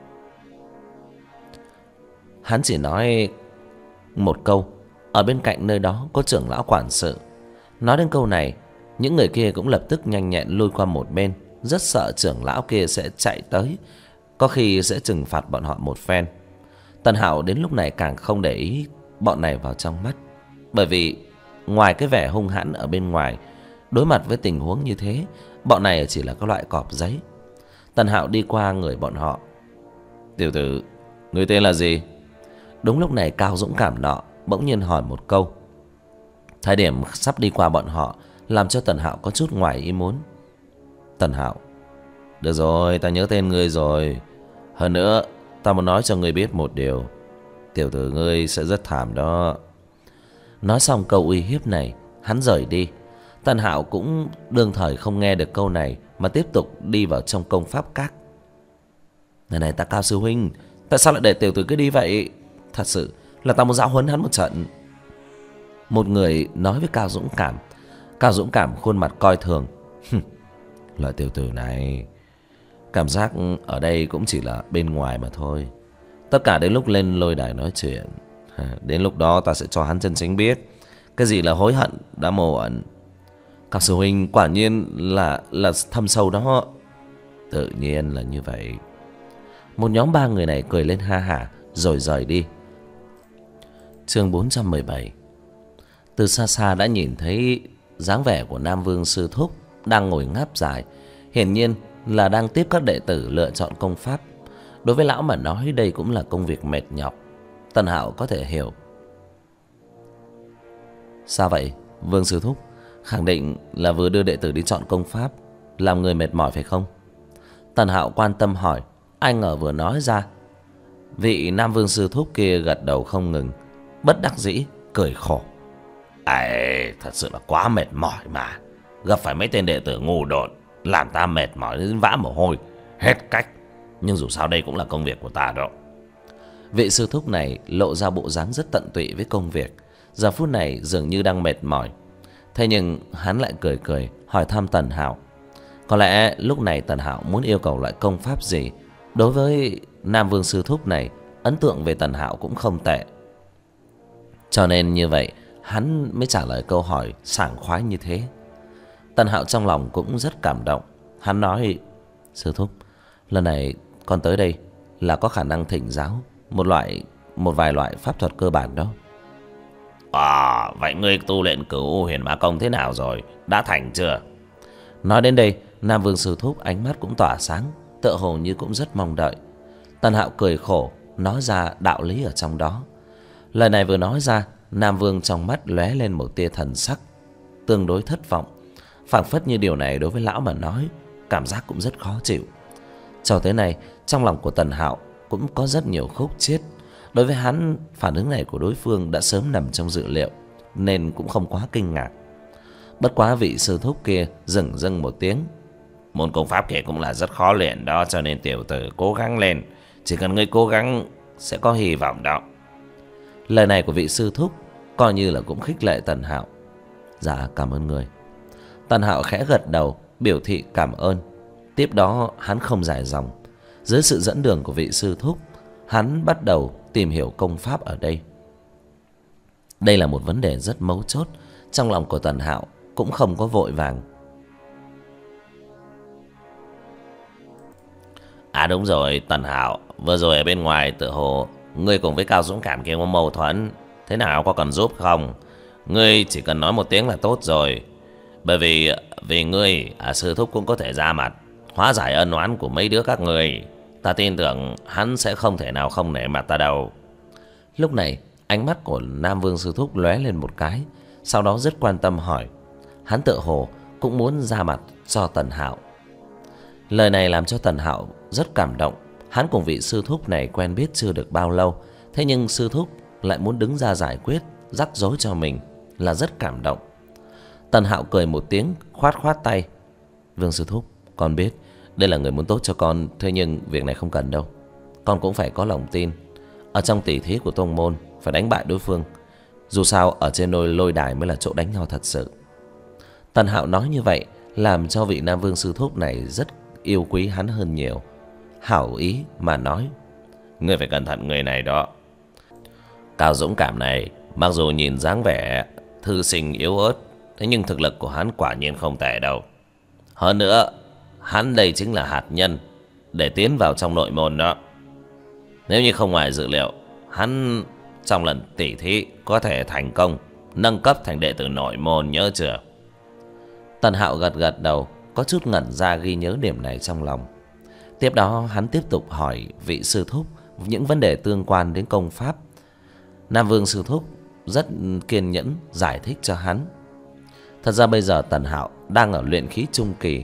Hắn chỉ nói một câu: ở bên cạnh nơi đó có trưởng lão quản sự. Nói đến câu này, những người kia cũng lập tức nhanh nhẹn lui qua một bên, rất sợ trưởng lão kia sẽ chạy tới, có khi sẽ trừng phạt bọn họ một phen. Tần Hạo đến lúc này càng không để ý bọn này vào trong mắt, bởi vì ngoài cái vẻ hung hãn ở bên ngoài, đối mặt với tình huống như thế, bọn này chỉ là các loại cọp giấy. Tần Hạo đi qua người bọn họ: Tiểu tử, người tên là gì? Đúng lúc này Cao Dũng Cảm nọ bỗng nhiên hỏi một câu. Thời điểm sắp đi qua bọn họ, làm cho Tần Hạo có chút ngoài ý muốn. Tần Hạo: Được rồi, ta nhớ tên ngươi rồi. Hơn nữa, ta muốn nói cho ngươi biết một điều. Tiểu tử ngươi sẽ rất thảm đó. Nói xong câu uy hiếp này, hắn rời đi. Tần Hạo cũng đương thời không nghe được câu này, mà tiếp tục đi vào trong công pháp các. Này ta Cao sư huynh, tại sao lại để tiểu tử cứ đi vậy? Thật sự là ta muốn giáo huấn hắn một trận. Một người nói với Cao Dũng Cảm. Cao Dũng Cảm khuôn mặt coi thường: Loại tiểu tử này, cảm giác ở đây cũng chỉ là bên ngoài mà thôi. Tất cả đến lúc lên lôi đài nói chuyện, đến lúc đó ta sẽ cho hắn chân chính biết cái gì là hối hận đã mồ ẩn. Cao sư huynh quả nhiên là thâm sâu đó. Tự nhiên là như vậy. Một nhóm ba người này cười lên ha hả rồi rời đi. Chương 417. Từ xa xa đã nhìn thấy dáng vẻ của Nam Vương sư thúc đang ngồi ngáp dài, hiển nhiên là đang tiếp các đệ tử lựa chọn công pháp. Đối với lão mà nói đây cũng là công việc mệt nhọc. Tần Hạo có thể hiểu. Sao vậy Vương sư thúc? Khẳng định là vừa đưa đệ tử đi chọn công pháp, làm người mệt mỏi phải không? Tần Hạo quan tâm hỏi. Ai ngờ vừa nói ra, vị Nam Vương sư thúc kia gật đầu không ngừng, bất đắc dĩ cười khổ. Ai, thật sự là quá mệt mỏi mà. Gặp phải mấy tên đệ tử ngu đột, làm ta mệt mỏi đến vã mồ hôi, hết cách. Nhưng dù sao đây cũng là công việc của ta đó. Vị sư thúc này lộ ra bộ dáng rất tận tụy với công việc, giờ phút này dường như đang mệt mỏi. Thế nhưng hắn lại cười cười hỏi thăm Tần Hạo. Có lẽ lúc này Tần Hạo muốn yêu cầu loại công pháp gì. Đối với Nam Vương sư thúc này, ấn tượng về Tần Hạo cũng không tệ, cho nên như vậy hắn mới trả lời câu hỏi sảng khoái như thế. Tần Hạo trong lòng cũng rất cảm động. Hắn nói: sư thúc, lần này con tới đây là có khả năng thỉnh giáo một vài loại pháp thuật cơ bản đó. Vậy ngươi tu luyện Cửu Huyền Ma Công thế nào rồi? Đã thành chưa? Nói đến đây, Nam Vương sư thúc ánh mắt cũng tỏa sáng, tựa hồ như cũng rất mong đợi. Tần Hạo cười khổ nói ra đạo lý ở trong đó. Lời này vừa nói ra, Nam Vương trong mắt lóe lên một tia thần sắc tương đối thất vọng, phảng phất như điều này đối với lão mà nói cảm giác cũng rất khó chịu. Cho tới nay trong lòng của Tần Hạo cũng có rất nhiều khúc chiết. Đối với hắn, phản ứng này của đối phương đã sớm nằm trong dự liệu, nên cũng không quá kinh ngạc. Bất quá vị sư thúc kia dừng dưng một tiếng. Môn công pháp kia cũng là rất khó luyện đó, cho nên tiểu tử cố gắng lên. Chỉ cần ngươi cố gắng sẽ có hy vọng đó. Lời này của vị sư thúc coi như là cũng khích lệ Tần Hạo. Dạ cảm ơn người. Tần Hạo khẽ gật đầu biểu thị cảm ơn. Tiếp đó hắn không dài dòng. Dưới sự dẫn đường của vị sư thúc, hắn bắt đầu tìm hiểu công pháp ở đây. Đây là một vấn đề rất mấu chốt. Trong lòng của Tần Hạo cũng không có vội vàng. Đúng rồi Tần Hạo, vừa rồi ở bên ngoài tựa hồ ngươi cùng với Cao Dũng Cảm kia có mâu thuẫn. Thế nào, có cần giúp không? Ngươi chỉ cần nói một tiếng là tốt rồi. Bởi vì ngươi, sư thúc cũng có thể ra mặt hóa giải ân oán của mấy đứa các người. Ta tin tưởng hắn sẽ không thể nào không nể mặt ta đâu. Lúc này ánh mắt của Nam Vương sư thúc lóe lên một cái, sau đó rất quan tâm hỏi. Hắn tựa hồ cũng muốn ra mặt cho Tần Hạo. Lời này làm cho Tần Hạo rất cảm động. Hắn cùng vị sư thúc này quen biết chưa được bao lâu, thế nhưng sư thúc lại muốn đứng ra giải quyết rắc rối cho mình, là rất cảm động. Tần Hạo cười một tiếng, khoát khoát tay. Vương sư thúc, con biết đây là người muốn tốt cho con, thế nhưng việc này không cần đâu. Con cũng phải có lòng tin. Ở trong tỷ thí của tông môn phải đánh bại đối phương. Dù sao ở trên lôi đài mới là chỗ đánh nhau thật sự. Tần Hạo nói như vậy làm cho vị Nam Vương sư thúc này rất yêu quý hắn hơn nhiều. Hảo ý mà nói: ngươi phải cẩn thận người này đó. Cao Dũng Cảm này mặc dù nhìn dáng vẻ thư sinh yếu ớt, thế nhưng thực lực của hắn quả nhiên không tệ đâu. Hơn nữa hắn đây chính là hạt nhân để tiến vào trong nội môn đó. Nếu như không ngoài dự liệu, hắn trong lần tỉ thí có thể thành công nâng cấp thành đệ tử nội môn, nhớ chưa? Tần Hạo gật gật đầu, có chút ngẩn ra ghi nhớ điểm này trong lòng. Tiếp đó hắn tiếp tục hỏi vị sư thúc những vấn đề tương quan đến công pháp. Nam Vương sư thúc rất kiên nhẫn giải thích cho hắn. Thật ra bây giờ Tần Hạo đang ở luyện khí trung kỳ,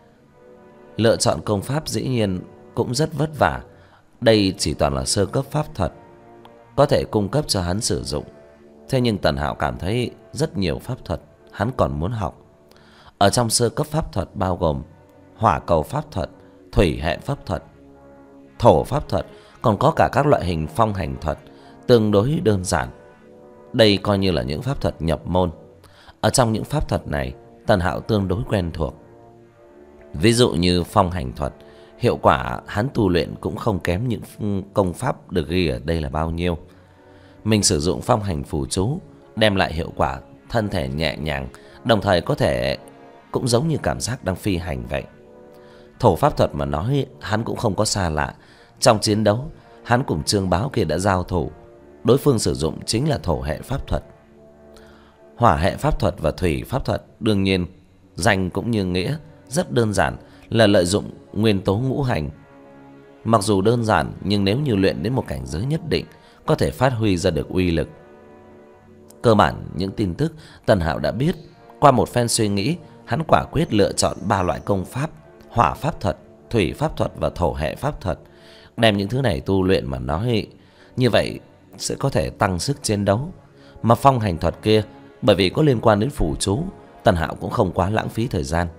lựa chọn công pháp dĩ nhiên cũng rất vất vả. Đây chỉ toàn là sơ cấp pháp thuật, có thể cung cấp cho hắn sử dụng. Thế nhưng Tần Hạo cảm thấy rất nhiều pháp thuật hắn còn muốn học. Ở trong sơ cấp pháp thuật bao gồm hỏa cầu pháp thuật, thủy hệ pháp thuật, thổ pháp thuật, còn có cả các loại hình phong hành thuật tương đối đơn giản. Đây coi như là những pháp thuật nhập môn. Ở trong những pháp thuật này, Tần Hạo tương đối quen thuộc. Ví dụ như phong hành thuật, hiệu quả hắn tu luyện cũng không kém những công pháp được ghi ở đây là bao nhiêu. Mình sử dụng phong hành phù chú đem lại hiệu quả thân thể nhẹ nhàng, đồng thời có thể cũng giống như cảm giác đang phi hành vậy. Thổ pháp thuật mà nói hắn cũng không có xa lạ. Trong chiến đấu hắn cùng Trương Báo kia đã giao thủ, đối phương sử dụng chính là thổ hệ pháp thuật. Hỏa hệ pháp thuật và thủy pháp thuật đương nhiên danh cũng như nghĩa, rất đơn giản, là lợi dụng nguyên tố ngũ hành. Mặc dù đơn giản nhưng nếu như luyện đến một cảnh giới nhất định, có thể phát huy ra được uy lực. Cơ bản những tin tức Tần Hạo đã biết. Qua một phen suy nghĩ, hắn quả quyết lựa chọn 3 loại công pháp: hỏa pháp thuật, thủy pháp thuật và thổ hệ pháp thuật. Đem những thứ này tu luyện mà nói, như vậy sẽ có thể tăng sức chiến đấu. Mà phong hành thuật kia, bởi vì có liên quan đến phù chú, Tần Hạo cũng không quá lãng phí thời gian.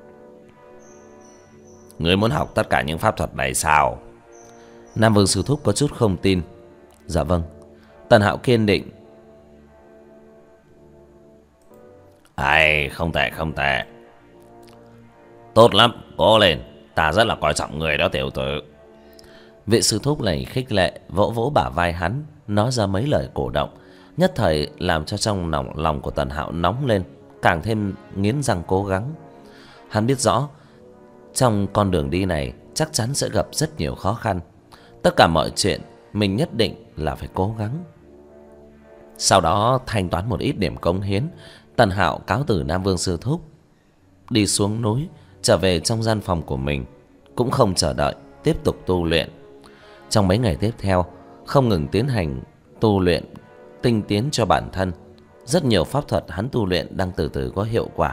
Ngươi muốn học tất cả những pháp thuật này sao? Nam Vương sư thúc có chút không tin. Dạ vâng. Tần Hạo kiên định. Ai, không tệ không tệ. Tốt lắm, cố lên, ta rất là coi trọng người đó tiểu tử. Vị sư thúc này khích lệ, vỗ vỗ bả vai hắn, nói ra mấy lời cổ động, nhất thời làm cho trong lòng của Tần Hạo nóng lên, càng thêm nghiến răng cố gắng. Hắn biết rõ trong con đường đi này chắc chắn sẽ gặp rất nhiều khó khăn. Tất cả mọi chuyện mình nhất định là phải cố gắng. Sau đó thanh toán một ít điểm cống hiến, Tần Hạo cáo từ Nam Vương sư thúc, đi xuống núi, trở về trong gian phòng của mình, cũng không chờ đợi, tiếp tục tu luyện. Trong mấy ngày tiếp theo, không ngừng tiến hành tu luyện tinh tiến cho bản thân. Rất nhiều pháp thuật hắn tu luyện đang từ từ có hiệu quả.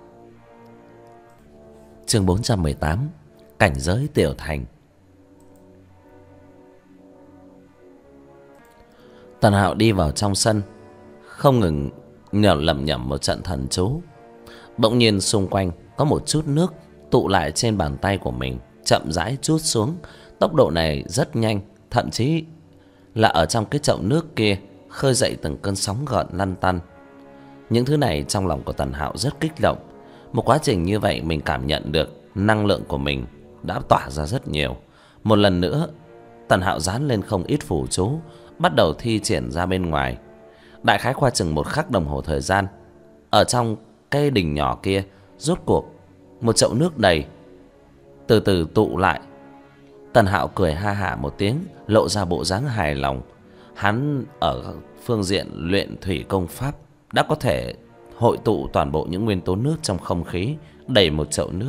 Chương 418: Cảnh giới tiểu thành. Tần Hạo đi vào trong sân, không ngừng lẩm nhẩm một trận thần chú. Bỗng nhiên xung quanh có một chút nước tụ lại trên bàn tay của mình, chậm rãi trút xuống. Tốc độ này rất nhanh, thậm chí là ở trong cái chậu nước kia khơi dậy từng cơn sóng gợn lăn tăn. Những thứ này trong lòng của Tần Hạo rất kích động. Một quá trình như vậy mình cảm nhận được năng lượng của mình đã tỏa ra rất nhiều. Một lần nữa Tần Hạo dán lên không ít phù chú, bắt đầu thi triển ra bên ngoài. Đại khái qua chừng 1 khắc đồng hồ thời gian, ở trong cái đình nhỏ kia, rốt cuộc một chậu nước đầy từ từ tụ lại. Tần Hạo cười ha hả một tiếng, lộ ra bộ dáng hài lòng. Hắn ở phương diện luyện thủy công pháp đã có thể hội tụ toàn bộ những nguyên tố nước trong không khí, đầy một chậu nước.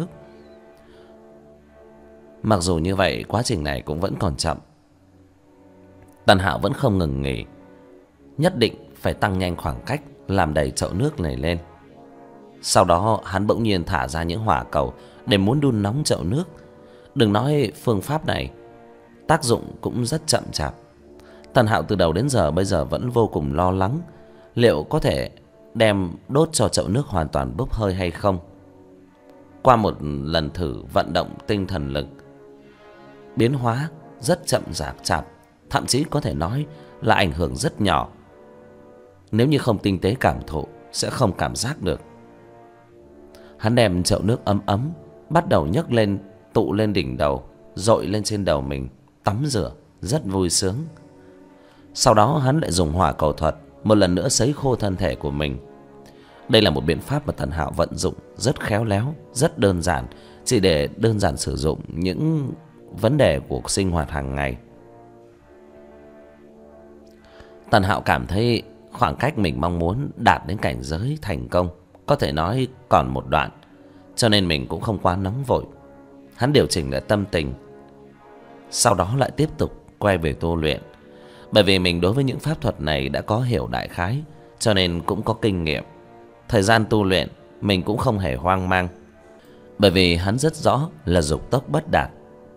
Mặc dù như vậy, quá trình này cũng vẫn còn chậm. Tần Hạo vẫn không ngừng nghỉ, nhất định phải tăng nhanh khoảng cách, làm đầy chậu nước này lên. Sau đó hắn bỗng nhiên thả ra những hỏa cầu để muốn đun nóng chậu nước. Đừng nói phương pháp này, tác dụng cũng rất chậm chạp. Tần Hạo từ đầu đến giờ bây giờ vẫn vô cùng lo lắng liệu có thể đem đốt cho chậu nước hoàn toàn bốc hơi hay không. Qua một lần thử vận động tinh thần lực, biến hóa rất chậm chạp, thậm chí có thể nói là ảnh hưởng rất nhỏ. Nếu như không tinh tế cảm thụ, sẽ không cảm giác được. Hắn đem chậu nước ấm ấm bắt đầu nhấc lên, tụ lên đỉnh đầu, dội lên trên đầu mình, tắm rửa rất vui sướng. Sau đó hắn lại dùng hỏa cầu thuật một lần nữa sấy khô thân thể của mình. Đây là một biện pháp mà Tần Hạo vận dụng rất khéo léo, rất đơn giản, chỉ để đơn giản sử dụng những vấn đề của sinh hoạt hàng ngày. Tần Hạo cảm thấy khoảng cách mình mong muốn đạt đến cảnh giới thành công có thể nói còn một đoạn, cho nên mình cũng không quá nóng vội. Hắn điều chỉnh lại tâm tình, sau đó lại tiếp tục quay về tu luyện. Bởi vì mình đối với những pháp thuật này đã có hiểu đại khái, cho nên cũng có kinh nghiệm. Thời gian tu luyện mình cũng không hề hoang mang, bởi vì hắn rất rõ là dục tốc bất đạt.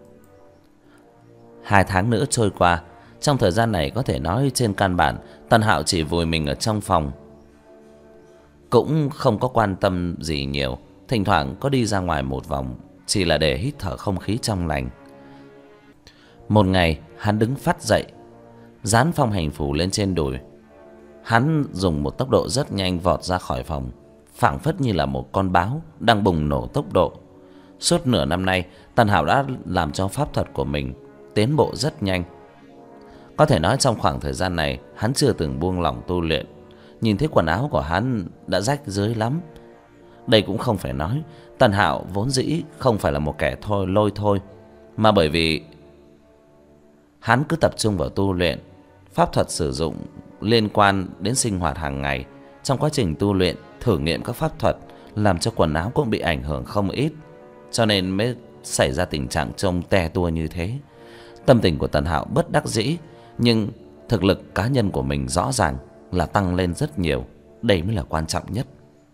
2 tháng nữa trôi qua. Trong thời gian này có thể nói trên căn bản Tần Hạo chỉ vùi mình ở trong phòng, cũng không có quan tâm gì nhiều. Thỉnh thoảng có đi ra ngoài một vòng, chỉ là để hít thở không khí trong lành. Một ngày hắn đứng phắt dậy, dán phong hành phù lên trên đùi. Hắn dùng một tốc độ rất nhanh vọt ra khỏi phòng, phảng phất như là một con báo đang bùng nổ tốc độ. Suốt nửa năm nay, Tần Hạo đã làm cho pháp thuật của mình tiến bộ rất nhanh. Có thể nói trong khoảng thời gian này hắn chưa từng buông lỏng tu luyện. Nhìn thấy quần áo của hắn đã rách rưới lắm. Đây cũng không phải nói Tần Hạo vốn dĩ không phải là một kẻ lôi thôi, mà bởi vì hắn cứ tập trung vào tu luyện. Pháp thuật sử dụng liên quan đến sinh hoạt hàng ngày. Trong quá trình tu luyện, thử nghiệm các pháp thuật làm cho quần áo cũng bị ảnh hưởng không ít, cho nên mới xảy ra tình trạng trông te tua như thế. Tâm tình của Tần Hạo bất đắc dĩ, nhưng thực lực cá nhân của mình rõ ràng là tăng lên rất nhiều, đây mới là quan trọng nhất.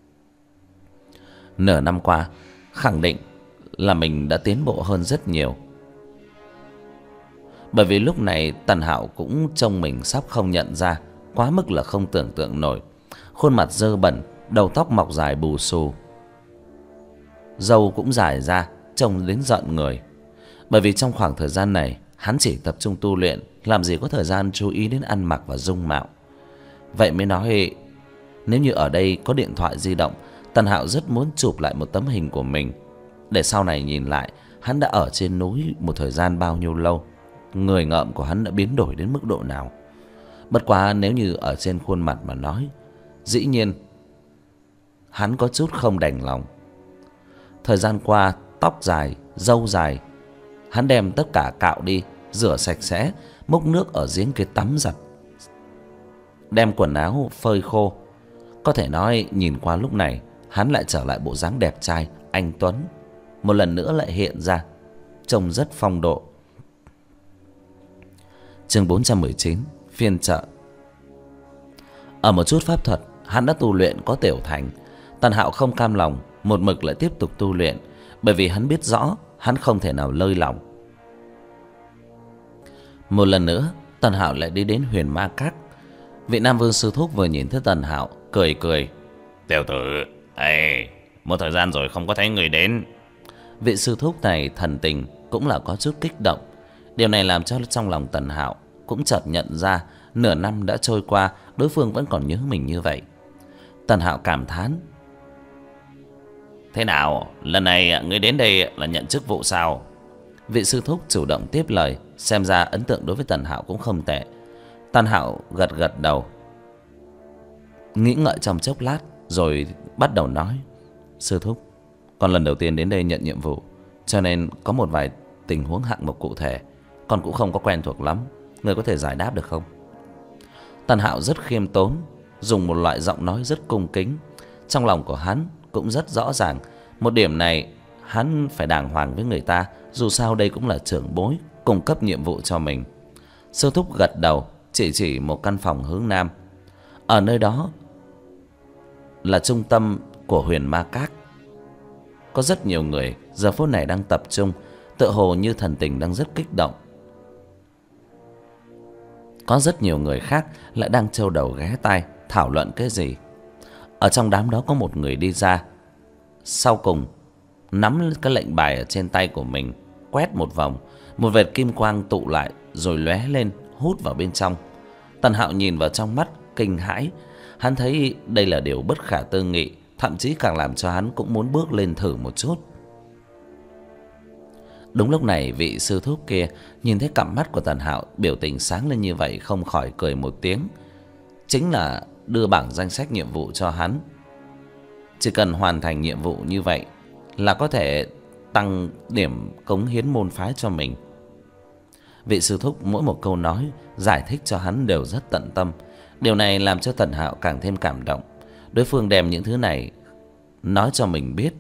Nửa năm qua, khẳng định là mình đã tiến bộ hơn rất nhiều. Bởi vì lúc này Tần Hạo cũng trông mình sắp không nhận ra, quá mức là không tưởng tượng nổi. Khuôn mặt dơ bẩn, đầu tóc mọc dài bù xù, râu cũng dài ra, trông đến giận người. Bởi vì trong khoảng thời gian này hắn chỉ tập trung tu luyện, làm gì có thời gian chú ý đến ăn mặc và dung mạo. Vậy mới nói, nếu như ở đây có điện thoại di động, Tần Hạo rất muốn chụp lại một tấm hình của mình, để sau này nhìn lại hắn đã ở trên núi một thời gian bao nhiêu lâu, người ngợm của hắn đã biến đổi đến mức độ nào. Bất quá nếu như ở trên khuôn mặt mà nói, dĩ nhiên hắn có chút không đành lòng. Thời gian qua, tóc dài, râu dài, hắn đem tất cả cạo đi, rửa sạch sẽ, múc nước ở giếng kia tắm giặt, đem quần áo phơi khô. Có thể nói nhìn qua lúc này hắn lại trở lại bộ dáng đẹp trai, anh tuấn, một lần nữa lại hiện ra, trông rất phong độ. Chương 419, phiên chợ. Ở một chút pháp thuật hắn đã tu luyện có tiểu thành. Tần Hạo không cam lòng, một mực lại tiếp tục tu luyện, bởi vì hắn biết rõ hắn không thể nào lơi lỏng. Một lần nữa Tần Hạo lại đi đến Huyền Ma Các. Vị Nam Vương sư thúc vừa nhìn thấy Tần Hạo cười cười: "Tiểu tử, một thời gian rồi không có thấy người đến." Vị sư thúc này thần tình cũng là có chút kích động. Điều này làm cho trong lòng Tần Hạo cũng chợt nhận ra, nửa năm đã trôi qua, đối phương vẫn còn nhớ mình như vậy. Tần Hạo cảm thán: "Thế nào, lần này ngươi đến đây là nhận chức vụ sao?" Vị sư thúc chủ động tiếp lời, xem ra ấn tượng đối với Tần Hạo cũng không tệ. Tần Hạo gật gật đầu, nghĩ ngợi trong chốc lát rồi bắt đầu nói: "Sư thúc, con lần đầu tiên đến đây nhận nhiệm vụ, cho nên có một vài tình huống hạng mục cụ thể con cũng không có quen thuộc lắm, người có thể giải đáp được không?" Tần Hạo rất khiêm tốn, dùng một loại giọng nói rất cung kính. Trong lòng của hắn cũng rất rõ ràng, một điểm này hắn phải đàng hoàng với người ta, dù sao đây cũng là trưởng bối cung cấp nhiệm vụ cho mình. Sư thúc gật đầu, chỉ một căn phòng hướng nam. Ở nơi đó là trung tâm của Huyền Ma Các. Có rất nhiều người giờ phút này đang tập trung, tựa hồ như thần tình đang rất kích động. Có rất nhiều người khác lại đang trâu đầu ghé tai thảo luận cái gì. Ở trong đám đó có một người đi ra, sau cùng nắm cái lệnh bài ở trên tay của mình, quét một vòng, một vệt kim quang tụ lại rồi lóe lên, hút vào bên trong. Tần Hạo nhìn vào trong mắt kinh hãi, hắn thấy đây là điều bất khả tư nghị, thậm chí càng làm cho hắn cũng muốn bước lên thử một chút. Đúng lúc này vị sư thúc kia nhìn thấy cặp mắt của Tần Hạo biểu tình sáng lên như vậy, không khỏi cười một tiếng. Chính là đưa bảng danh sách nhiệm vụ cho hắn. Chỉ cần hoàn thành nhiệm vụ như vậy là có thể tăng điểm cống hiến môn phái cho mình. Vị sư thúc mỗi một câu nói giải thích cho hắn đều rất tận tâm. Điều này làm cho Tần Hạo càng thêm cảm động. Đối phương đem những thứ này nói cho mình biết.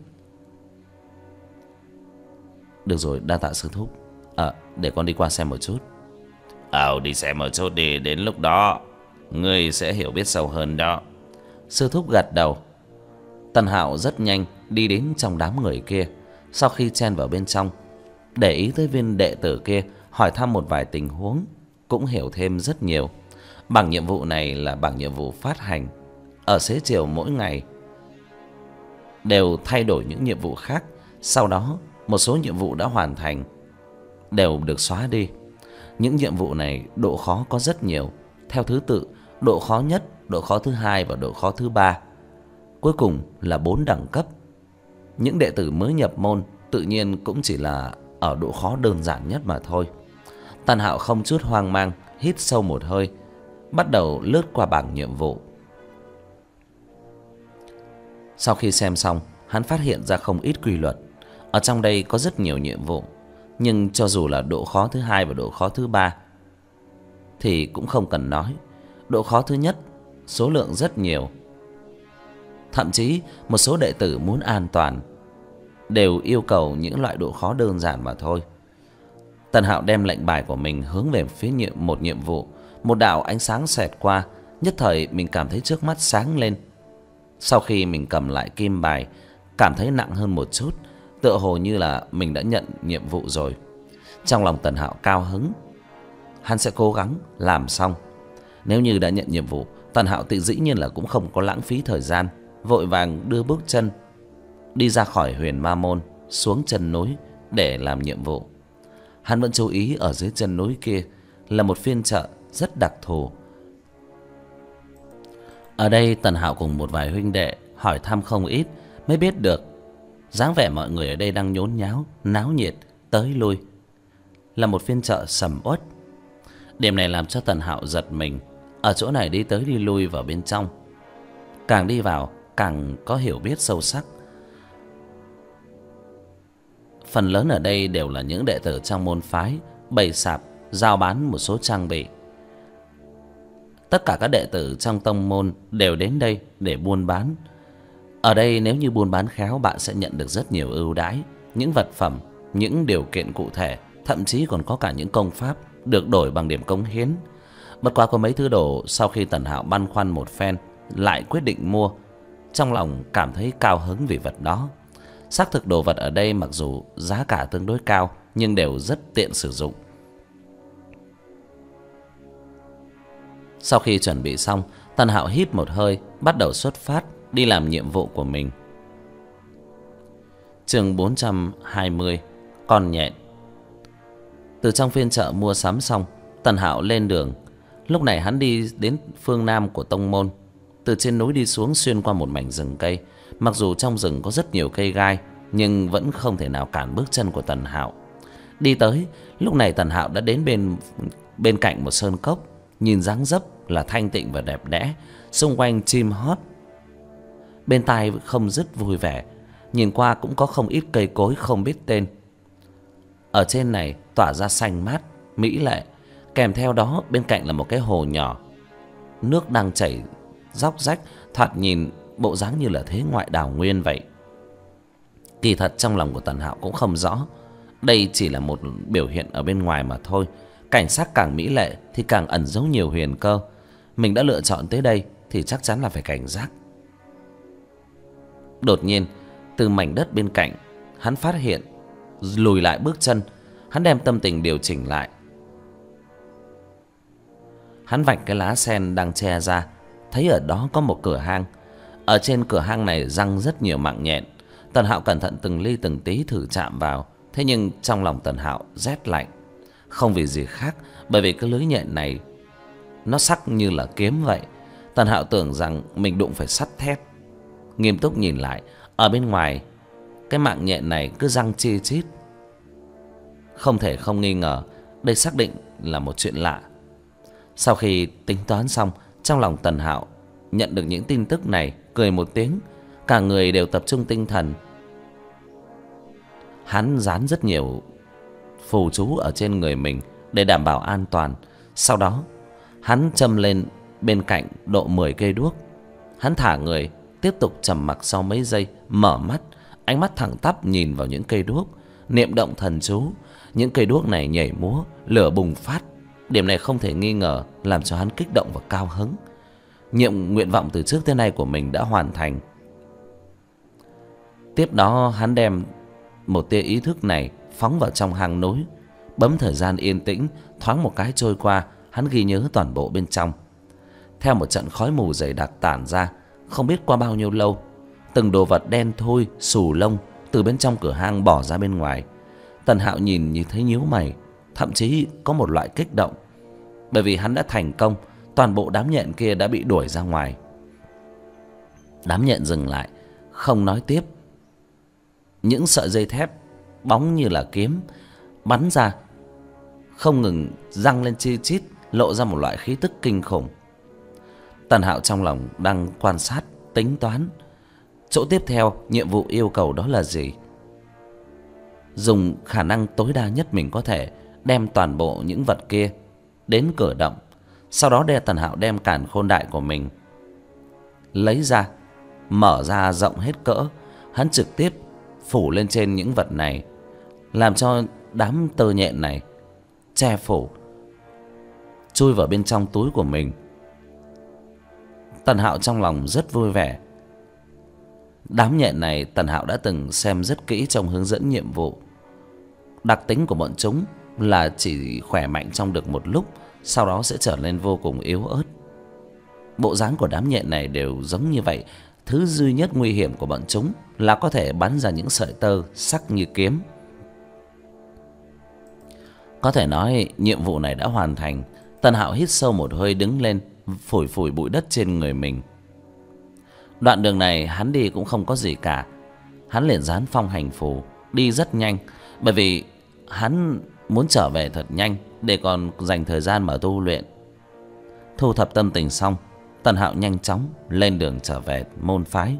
Được rồi, đa tạ sư thúc. Để con đi qua xem một chút. Đi xem một chút đi, đến lúc đó ngươi sẽ hiểu biết sâu hơn đó. Sư thúc gật đầu. Tần Hạo rất nhanh đi đến trong đám người kia. Sau khi chen vào bên trong, để ý tới viên đệ tử kia, hỏi thăm một vài tình huống, cũng hiểu thêm rất nhiều. Bảng nhiệm vụ này là bảng nhiệm vụ phát hành. Ở xế chiều mỗi ngày đều thay đổi những nhiệm vụ khác. Sau đó một số nhiệm vụ đã hoàn thành đều được xóa đi. Những nhiệm vụ này độ khó có rất nhiều, theo thứ tự: độ khó nhất, độ khó thứ hai và độ khó thứ ba. Cuối cùng là 4 đẳng cấp. Những đệ tử mới nhập môn tự nhiên cũng chỉ là ở độ khó đơn giản nhất mà thôi. Tần Hạo không chút hoang mang, hít sâu một hơi, bắt đầu lướt qua bảng nhiệm vụ. Sau khi xem xong, hắn phát hiện ra không ít quy luật. Ở trong đây có rất nhiều nhiệm vụ, nhưng cho dù là độ khó thứ hai và độ khó thứ ba thì cũng không cần nói. Độ khó thứ nhất số lượng rất nhiều, Thậm chí một số đệ tử muốn an toàn đều yêu cầu những loại độ khó đơn giản mà thôi. Tần Hạo đem lệnh bài của mình hướng về phía một nhiệm vụ. Một đạo ánh sáng xẹt qua, nhất thời mình cảm thấy trước mắt sáng lên. Sau khi mình cầm lại kim bài, cảm thấy nặng hơn một chút, tựa hồ như là mình đã nhận nhiệm vụ rồi. Trong lòng Tần Hạo cao hứng, hắn sẽ cố gắng làm xong. Nếu như đã nhận nhiệm vụ, Tần Hạo tự dĩ nhiên là cũng không có lãng phí thời gian, vội vàng đưa bước chân đi ra khỏi Huyền Ma Môn, xuống chân núi để làm nhiệm vụ. Hắn vẫn chú ý ở dưới chân núi kia là một phiên chợ rất đặc thù. Ở đây Tần Hạo cùng một vài huynh đệ hỏi thăm không ít, mới biết được dáng vẻ mọi người ở đây đang nhốn nháo, náo nhiệt, tới lui, là một phiên chợ sầm uất. Điểm này làm cho Tần Hạo giật mình. Ở chỗ này đi tới đi lui vào bên trong, càng đi vào càng có hiểu biết sâu sắc. Phần lớn ở đây đều là những đệ tử trong môn phái, bày sạp, giao bán một số trang bị. Tất cả các đệ tử trong tông môn đều đến đây để buôn bán. Ở đây nếu như buôn bán khéo, bạn sẽ nhận được rất nhiều ưu đãi, những vật phẩm, những điều kiện cụ thể, thậm chí còn có cả những công pháp được đổi bằng điểm cống hiến. Bất quá có mấy thứ đồ sau khi Tần Hạo băn khoăn một phen lại quyết định mua. Trong lòng cảm thấy cao hứng vì vật đó. Xác thực đồ vật ở đây mặc dù giá cả tương đối cao, nhưng đều rất tiện sử dụng. Sau khi chuẩn bị xong, Tần Hạo hít một hơi, bắt đầu xuất phát đi làm nhiệm vụ của mình. Chương 420, con nhện. Từ trong phiên chợ mua sắm xong, Tần Hạo lên đường. Lúc này hắn đi đến phương nam của tông môn. Từ trên núi đi xuống, xuyên qua một mảnh rừng cây. Mặc dù trong rừng có rất nhiều cây gai, nhưng vẫn không thể nào cản bước chân của Tần Hạo. Đi tới, lúc này Tần Hạo đã đến bên cạnh một sơn cốc. Nhìn dáng dấp là thanh tịnh và đẹp đẽ, xung quanh chim hót, bên tai không dứt vui vẻ. Nhìn qua cũng có không ít cây cối không biết tên. Ở trên này tỏa ra xanh mát, mỹ lệ. Kèm theo đó bên cạnh là một cái hồ nhỏ, nước đang chảy róc rách, thoạt nhìn bộ dáng như là thế ngoại đào nguyên vậy. Kỳ thật trong lòng của Tần Hạo cũng không rõ, đây chỉ là một biểu hiện ở bên ngoài mà thôi. Cảnh sắc càng mỹ lệ thì càng ẩn giấu nhiều huyền cơ. Mình đã lựa chọn tới đây thì chắc chắn là phải cảnh giác. Đột nhiên từ mảnh đất bên cạnh, hắn phát hiện, lùi lại bước chân. Hắn đem tâm tình điều chỉnh lại. Hắn vạch cái lá sen đang che ra, thấy ở đó có một cửa hang. Ở trên cửa hang này răng rất nhiều mạng nhện. Tần Hạo cẩn thận từng ly từng tí thử chạm vào. Thế nhưng trong lòng Tần Hạo rét lạnh. Không vì gì khác, bởi vì cái lưới nhện này nó sắc như là kiếm vậy. Tần Hạo tưởng rằng mình đụng phải sắt thép. Nghiêm túc nhìn lại, ở bên ngoài cái mạng nhện này cứ răng chi chít. Không thể không nghi ngờ, đây xác định là một chuyện lạ. Sau khi tính toán xong, trong lòng Tần Hạo nhận được những tin tức này, cười một tiếng. Cả người đều tập trung tinh thần. Hắn dán rất nhiều phù chú ở trên người mình để đảm bảo an toàn. Sau đó hắn châm lên bên cạnh độ 10 cây đuốc. Hắn thả người, tiếp tục trầm mặc. Sau mấy giây mở mắt, ánh mắt thẳng tắp nhìn vào những cây đuốc, niệm động thần chú. Những cây đuốc này nhảy múa, lửa bùng phát. Điểm này không thể nghi ngờ làm cho hắn kích động và cao hứng. Nguyện vọng từ trước tới nay của mình đã hoàn thành. Tiếp đó hắn đem một tia ý thức này phóng vào trong hang núi. Bấm thời gian yên tĩnh, thoáng một cái trôi qua, hắn ghi nhớ toàn bộ bên trong. Theo một trận khói mù dày đặc tản ra, không biết qua bao nhiêu lâu, từng đồ vật đen thui, xù lông từ bên trong cửa hang bỏ ra bên ngoài. Tần Hạo nhìn thấy nhíu mày, thậm chí có một loại kích động, bởi vì hắn đã thành công. Toàn bộ đám nhện kia đã bị đuổi ra ngoài. Đám nhện dừng lại, không nói tiếp. Những sợi dây thép bóng như là kiếm bắn ra, không ngừng răng lên chi chít, lộ ra một loại khí tức kinh khủng. Tần Hạo trong lòng đang quan sát, tính toán chỗ tiếp theo nhiệm vụ yêu cầu đó là gì. Dùng khả năng tối đa nhất mình có thể đem toàn bộ những vật kia đến cửa động. Sau đó Tần Hạo đem càn khôn đại của mình lấy ra, mở ra rộng hết cỡ. Hắn trực tiếp phủ lên trên những vật này, làm cho đám tơ nhện này che phủ, chui vào bên trong túi của mình. Tần Hạo trong lòng rất vui vẻ. Đám nhện này Tần Hạo đã từng xem rất kỹ trong hướng dẫn nhiệm vụ. Đặc tính của bọn chúng là chỉ khỏe mạnh trong được một lúc, sau đó sẽ trở nên vô cùng yếu ớt. Bộ dáng của đám nhện này đều giống như vậy. Thứ duy nhất nguy hiểm của bọn chúng là có thể bắn ra những sợi tơ sắc như kiếm. Có thể nói nhiệm vụ này đã hoàn thành. Tần Hạo hít sâu một hơi, đứng lên phủi phủi bụi đất trên người mình. Đoạn đường này hắn đi cũng không có gì cả. Hắn liền dán phong hành phù, đi rất nhanh, bởi vì hắn muốn trở về thật nhanh để còn dành thời gian mà tu luyện. Thu thập tâm tình xong, Tần Hạo nhanh chóng lên đường trở về môn phái.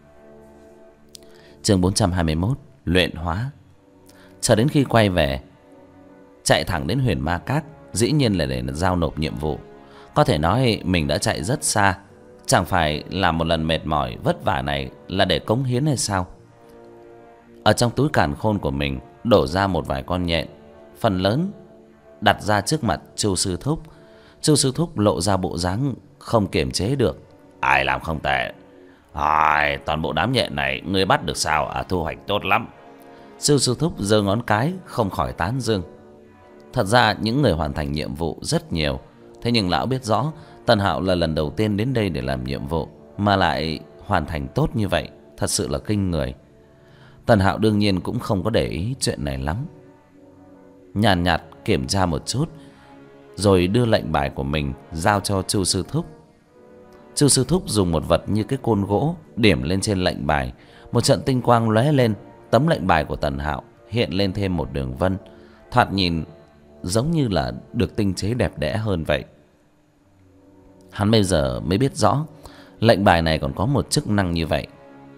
Chương 421: Luyện hóa. Chờ đến khi quay về, chạy thẳng đến Huyền Ma Các, dĩ nhiên là để giao nộp nhiệm vụ. Có thể nói mình đã chạy rất xa, chẳng phải làm một lần mệt mỏi vất vả này là để cống hiến hay sao? Ở trong túi càn khôn của mình đổ ra một vài con nhện, phần lớn đặt ra trước mặt Chu sư thúc. Chu sư thúc lộ ra bộ dáng không kiềm chế được. Ai làm không tệ. Toàn bộ đám nhện này ngươi bắt được sao? Thu hoạch tốt lắm. Chu sư thúc giơ ngón cái, không khỏi tán dương. Thật ra những người hoàn thành nhiệm vụ rất nhiều, thế nhưng lão biết rõ Tần Hạo là lần đầu tiên đến đây để làm nhiệm vụ mà lại hoàn thành tốt như vậy, thật sự là kinh người. Tần Hạo đương nhiên cũng không có để ý chuyện này lắm, nhàn nhạt kiểm tra một chút rồi đưa lệnh bài của mình giao cho Chu sư thúc. Chu sư thúc dùng một vật như cái côn gỗ điểm lên trên lệnh bài, một trận tinh quang lóe lên, tấm lệnh bài của Tần Hạo hiện lên thêm một đường vân, thoạt nhìn giống như là được tinh chế đẹp đẽ hơn vậy. Hắn bây giờ mới biết rõ lệnh bài này còn có một chức năng như vậy.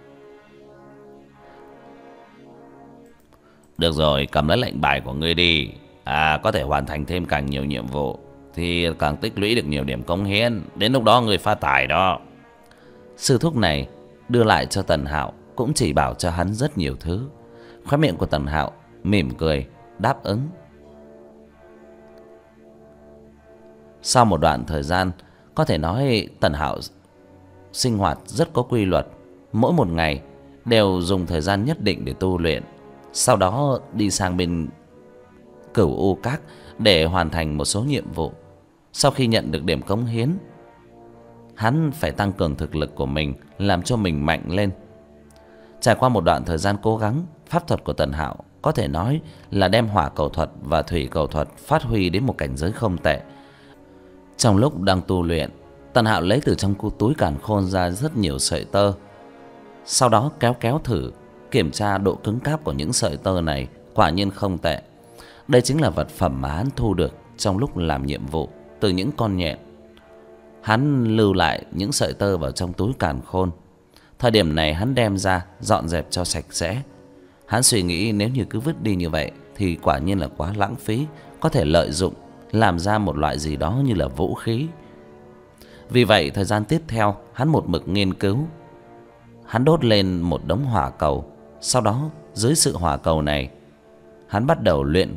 Được rồi, cầm lấy lệnh bài của ngươi đi. Có thể hoàn thành thêm càng nhiều nhiệm vụ thì càng tích lũy được nhiều điểm cống hiến, đến lúc đó ngươi phát tài đó. Sư thúc này đưa lại cho Tần Hạo cũng chỉ bảo cho hắn rất nhiều thứ. Khóe miệng của Tần Hạo mỉm cười đáp ứng. Sau một đoạn thời gian, có thể nói Tần Hạo sinh hoạt rất có quy luật. Mỗi một ngày đều dùng thời gian nhất định để tu luyện, sau đó đi sang bên Cửu U Các để hoàn thành một số nhiệm vụ. Sau khi nhận được điểm cống hiến, hắn phải tăng cường thực lực của mình, làm cho mình mạnh lên. Trải qua một đoạn thời gian cố gắng, pháp thuật của Tần Hạo có thể nói là đem hỏa cầu thuật và thủy cầu thuật phát huy đến một cảnh giới không tệ. Trong lúc đang tu luyện, Tần Hạo lấy từ trong túi càn khôn ra rất nhiều sợi tơ, sau đó kéo thử, kiểm tra độ cứng cáp của những sợi tơ này, quả nhiên không tệ. Đây chính là vật phẩm mà hắn thu được trong lúc làm nhiệm vụ từ những con nhện. Hắn lưu lại những sợi tơ vào trong túi càn khôn. Thời điểm này hắn đem ra dọn dẹp cho sạch sẽ. Hắn suy nghĩ nếu như cứ vứt đi như vậy thì quả nhiên là quá lãng phí, có thể lợi dụng làm ra một loại gì đó như là vũ khí. Vì vậy thời gian tiếp theo hắn một mực nghiên cứu. Hắn đốt lên một đống hỏa cầu, sau đó dưới sự hỏa cầu này hắn bắt đầu luyện,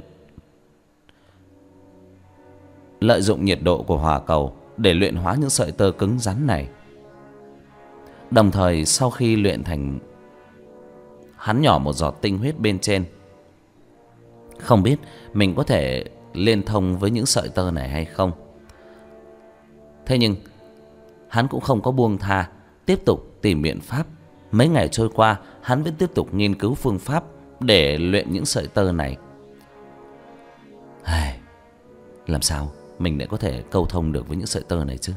lợi dụng nhiệt độ của hỏa cầu để luyện hóa những sợi tơ cứng rắn này. Đồng thời sau khi luyện thành, hắn nhỏ một giọt tinh huyết bên trên. Không biết mình có thể liên thông với những sợi tơ này hay không. Thế nhưng hắn cũng không có buông tha, tiếp tục tìm biện pháp. Mấy ngày trôi qua, hắn vẫn tiếp tục nghiên cứu phương pháp để luyện những sợi tơ này. Làm sao mình lại có thể câu thông được với những sợi tơ này chứ?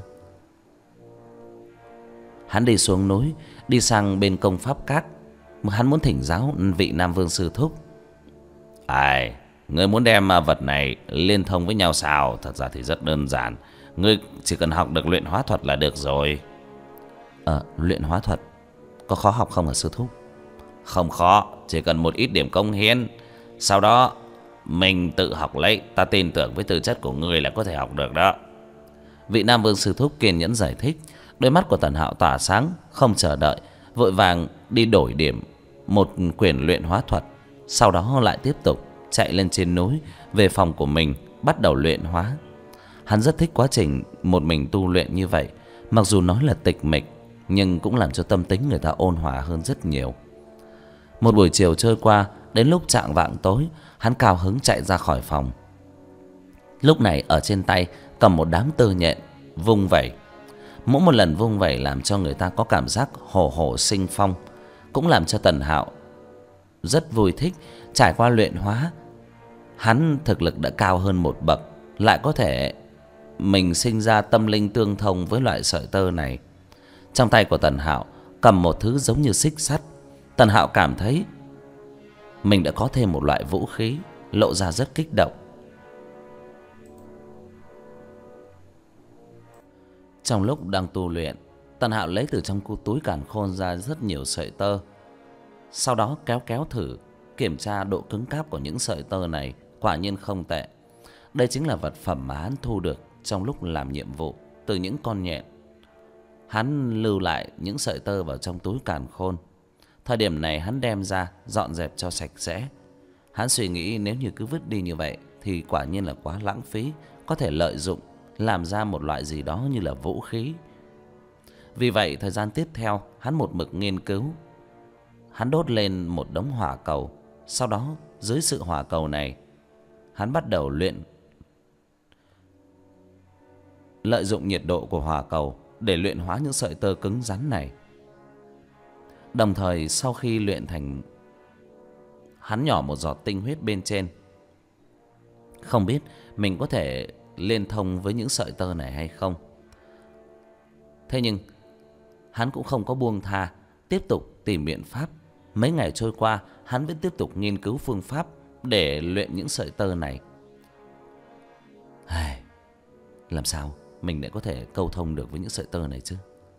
Hắn đi xuống núi, đi sang bên Công Pháp Các. Hắn muốn thỉnh giáo vị Nam Vương sư thúc. Ngươi muốn đem vật này liên thông với nhau sao? Thật ra thì rất đơn giản. Ngươi chỉ cần học được luyện hóa thuật là được rồi. Luyện hóa thuật có khó học không hả sư thúc? Không khó, chỉ cần một ít điểm cống hiến, sau đó mình tự học lấy. Ta tin tưởng với tư chất của ngươi là có thể học được đó. Vị Nam Vương sư thúc kiên nhẫn giải thích. Đôi mắt của Tần Hạo tỏa sáng, không chờ đợi vội vàng đi đổi điểm một quyển luyện hóa thuật, sau đó lại tiếp tục chạy lên trên núi về phòng của mình bắt đầu luyện hóa. Hắn rất thích quá trình một mình tu luyện như vậy, mặc dù nói là tịch mịch nhưng cũng làm cho tâm tính người ta ôn hòa hơn rất nhiều. Một buổi chiều trôi qua, đến lúc chạng vạng tối, hắn cao hứng chạy ra khỏi phòng. Lúc này ở trên tay cầm một đám tơ nhện vung vẩy. Mỗi một lần vung vẩy làm cho người ta có cảm giác hổ hổ sinh phong, cũng làm cho Tần Hạo rất vui thích. Trải qua luyện hóa, hắn thực lực đã cao hơn một bậc, lại có thể mình sinh ra tâm linh tương thông với loại sợi tơ này. Trong tay của Tần Hạo cầm một thứ giống như xích sắt. Tần Hạo cảm thấy mình đã có thêm một loại vũ khí, lộ ra rất kích động. Trong lúc đang tu luyện, Tần Hạo lấy từ trong túi càn khôn ra rất nhiều sợi tơ. Sau đó kéo thử, kiểm tra độ cứng cáp của những sợi tơ này, quả nhiên không tệ. Đây chính là vật phẩm mà hắn thu được trong lúc làm nhiệm vụ từ những con nhện. Hắn lưu lại những sợi tơ vào trong túi càn khôn. Thời điểm này hắn đem ra dọn dẹp cho sạch sẽ. Hắn suy nghĩ nếu như cứ vứt đi như vậy thì quả nhiên là quá lãng phí, có thể lợi dụng làm ra một loại gì đó như là vũ khí. Vì vậy thời gian tiếp theo hắn một mực nghiên cứu. Hắn đốt lên một đống hỏa cầu, sau đó dưới sự hỏa cầu này hắn bắt đầu luyện. Lợi dụng nhiệt độ của hỏa cầu để luyện hóa những sợi tơ cứng rắn này. Đồng thời sau khi luyện thành, hắn nhỏ một giọt tinh huyết bên trên. Không biết mình có thể liên thông với những sợi tơ này hay không. Thế nhưng hắn cũng không có buông tha, tiếp tục tìm biện pháp. Mấy ngày trôi qua, hắn vẫn tiếp tục nghiên cứu phương pháp để luyện những sợi tơ này. Làm sao mình lại có thể câu thông được với những sợi tơ này chứ?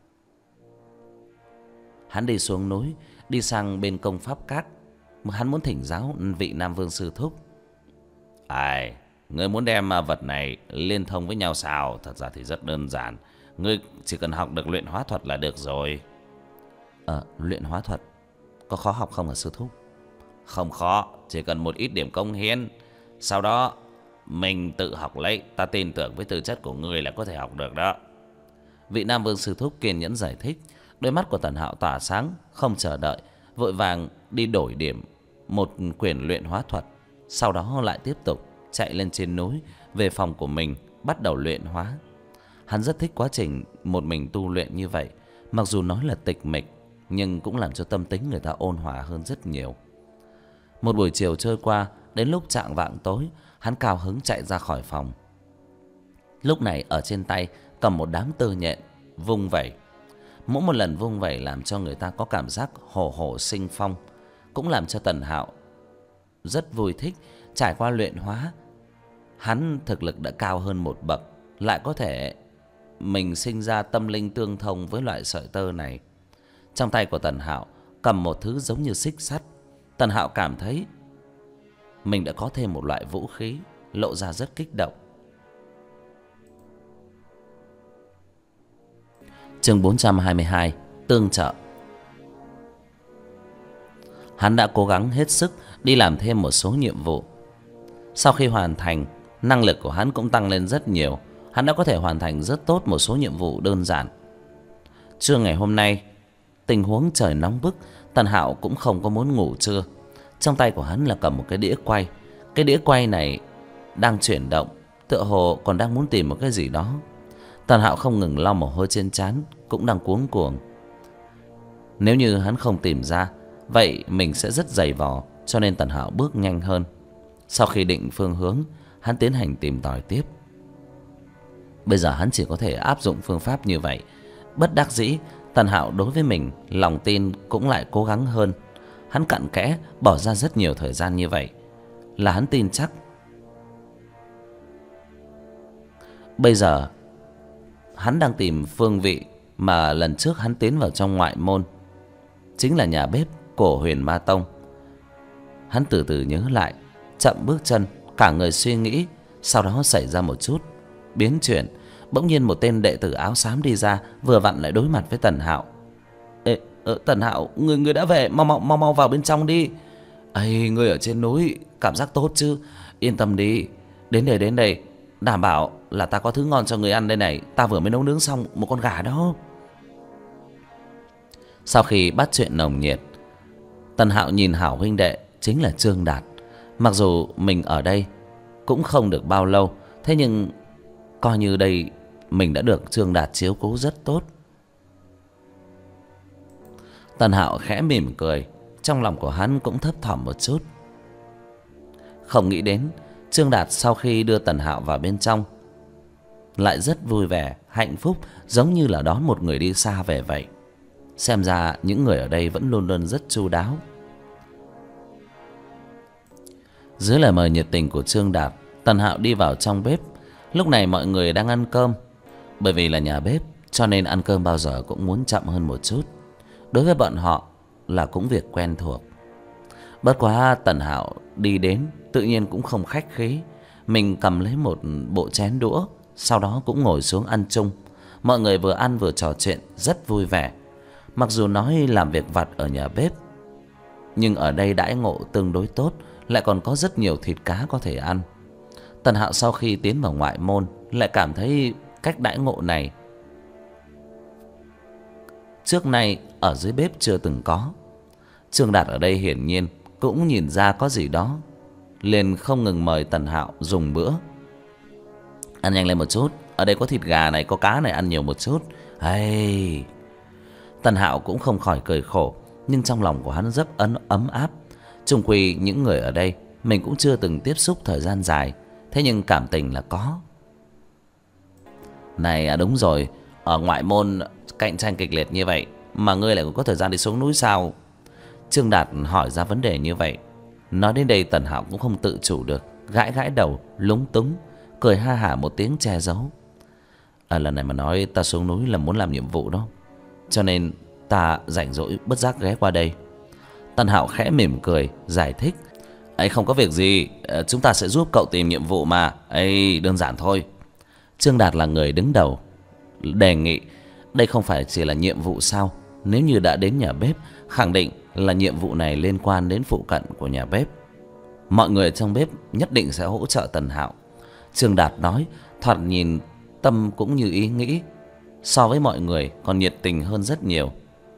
Hắn đi xuống núi, đi sang bên công pháp các. Hắn muốn thỉnh giáo vị Nam Vương sư thúc. Ngươi muốn đem vật này liên thông với nhau sao? Thật ra thì rất đơn giản. Ngươi chỉ cần học được luyện hóa thuật là được rồi. Luyện hóa thuật có khó học không hả sư thúc? Không khó, chỉ cần một ít điểm cống hiến. Sau đó mình tự học lấy. Ta tin tưởng với tư chất của ngươi là có thể học được đó. Vị Nam Vương sư thúc kiên nhẫn giải thích. Đôi mắt của Tần Hạo tỏa sáng, không chờ đợi, vội vàng đi đổi điểm một quyển luyện hóa thuật, sau đó lại tiếp tục chạy lên trên núi về phòng của mình bắt đầu luyện hóa. Hắn rất thích quá trình một mình tu luyện như vậy, mặc dù nói là tịch mịch nhưng cũng làm cho tâm tính người ta ôn hòa hơn rất nhiều. Một buổi chiều trôi qua, đến lúc chạng vạng tối, hắn cao hứng chạy ra khỏi phòng. Lúc này ở trên tay cầm một đám tơ nhện vung vẩy. Mỗi một lần vung vẩy làm cho người ta có cảm giác hổ hổ sinh phong, cũng làm cho Tần Hạo rất vui thích. Trải qua luyện hóa, hắn thực lực đã cao hơn một bậc, lại có thể mình sinh ra tâm linh tương thông với loại sợi tơ này. Trong tay của Tần Hạo cầm một thứ giống như xích sắt. Tần Hạo cảm thấy mình đã có thêm một loại vũ khí, lộ ra rất kích động. Chương 422, tương trợ. Hắn đã cố gắng hết sức đi làm thêm một số nhiệm vụ. Sau khi hoàn thành, năng lực của hắn cũng tăng lên rất nhiều. Hắn đã có thể hoàn thành rất tốt một số nhiệm vụ đơn giản. Trưa ngày hôm nay, tình huống trời nóng bức, Tần Hạo cũng không có muốn ngủ trưa. Trong tay của hắn là cầm một cái đĩa quay. Cái đĩa quay này đang chuyển động, tựa hồ còn đang muốn tìm một cái gì đó. Tần Hạo không ngừng lau mồ hôi trên trán, cũng đang cuống cuồng. Nếu như hắn không tìm ra, vậy mình sẽ rất dày vò, cho nên Tần Hạo bước nhanh hơn. Sau khi định phương hướng, hắn tiến hành tìm tòi tiếp. Bây giờ hắn chỉ có thể áp dụng phương pháp như vậy. Bất đắc dĩ, Tần Hạo đối với mình lòng tin cũng lại cố gắng hơn. Hắn cặn kẽ bỏ ra rất nhiều thời gian như vậy, là hắn tin chắc bây giờ hắn đang tìm phương vị mà lần trước hắn tiến vào trong ngoại môn, chính là nhà bếp của Huyền Ma Tông. Hắn từ từ nhớ lại, chậm bước chân, cả người suy nghĩ. Sau đó xảy ra một chút biến chuyển. Bỗng nhiên một tên đệ tử áo xám đi ra, vừa vặn lại đối mặt với Tần Hạo. Tần Hạo, người đã về, mau vào bên trong đi. Ây, người ở trên núi cảm giác tốt chứ? Yên tâm đi, đến đây đảm bảo là ta có thứ ngon cho người ăn đây này. Ta vừa mới nấu nướng xong một con gà đó. Sau khi bắt chuyện nồng nhiệt, Tần Hạo nhìn hảo huynh đệ chính là Trương Đạt. Mặc dù mình ở đây cũng không được bao lâu, thế nhưng coi như đây mình đã được Trương Đạt chiếu cố rất tốt. Tần Hạo khẽ mỉm cười, trong lòng của hắn cũng thấp thỏm một chút. Không nghĩ đến Trương Đạt sau khi đưa Tần Hạo vào bên trong lại rất vui vẻ, hạnh phúc, giống như là đón một người đi xa về vậy. Xem ra những người ở đây vẫn luôn luôn rất chu đáo. Dưới lời mời nhiệt tình của Trương Đạt, Tần Hạo đi vào trong bếp. Lúc này mọi người đang ăn cơm. Bởi vì là nhà bếp cho nên ăn cơm bao giờ cũng muốn chậm hơn một chút. Đối với bọn họ là cũng việc quen thuộc. Bất quá Tần Hạo đi đến tự nhiên cũng không khách khí. Mình cầm lấy một bộ chén đũa, sau đó cũng ngồi xuống ăn chung. Mọi người vừa ăn vừa trò chuyện rất vui vẻ. Mặc dù nói làm việc vặt ở nhà bếp, nhưng ở đây đãi ngộ tương đối tốt, lại còn có rất nhiều thịt cá có thể ăn. Tần Hạo sau khi tiến vào ngoại môn lại cảm thấy cách đãi ngộ này trước nay ở dưới bếp chưa từng có. Trương Đạt ở đây hiển nhiên cũng nhìn ra có gì đó, liền không ngừng mời Tần Hạo dùng bữa. Ăn nhanh lên một chút, ở đây có thịt gà này, có cá này, ăn nhiều một chút. Hay. Tần Hạo cũng không khỏi cười khổ, nhưng trong lòng của hắn rất ấm áp. Chung quy những người ở đây mình cũng chưa từng tiếp xúc thời gian dài, thế nhưng cảm tình là có. Này đúng rồi, ở ngoại môn cạnh tranh kịch liệt như vậy mà ngươi lại có thời gian đi xuống núi sao? Trương Đạt hỏi ra vấn đề như vậy. Nói đến đây Tần Hạo cũng không tự chủ được, gãi đầu lúng túng, cười ha hả một tiếng che giấu. Lần này mà nói ta xuống núi là muốn làm nhiệm vụ đó, cho nên ta rảnh rỗi bất giác ghé qua đây. Tần Hạo khẽ mỉm cười giải thích. Ấy không có việc gì, chúng ta sẽ giúp cậu tìm nhiệm vụ mà. Ấy đơn giản thôi. Trương Đạt là người đứng đầu đề nghị. Đây không phải chỉ là nhiệm vụ sao? Nếu như đã đến nhà bếp, khẳng định là nhiệm vụ này liên quan đến phụ cận của nhà bếp. Mọi người trong bếp nhất định sẽ hỗ trợ Tần Hạo. Trương Đạt nói, thoạt nhìn tâm cũng như ý nghĩ, so với mọi người còn nhiệt tình hơn rất nhiều.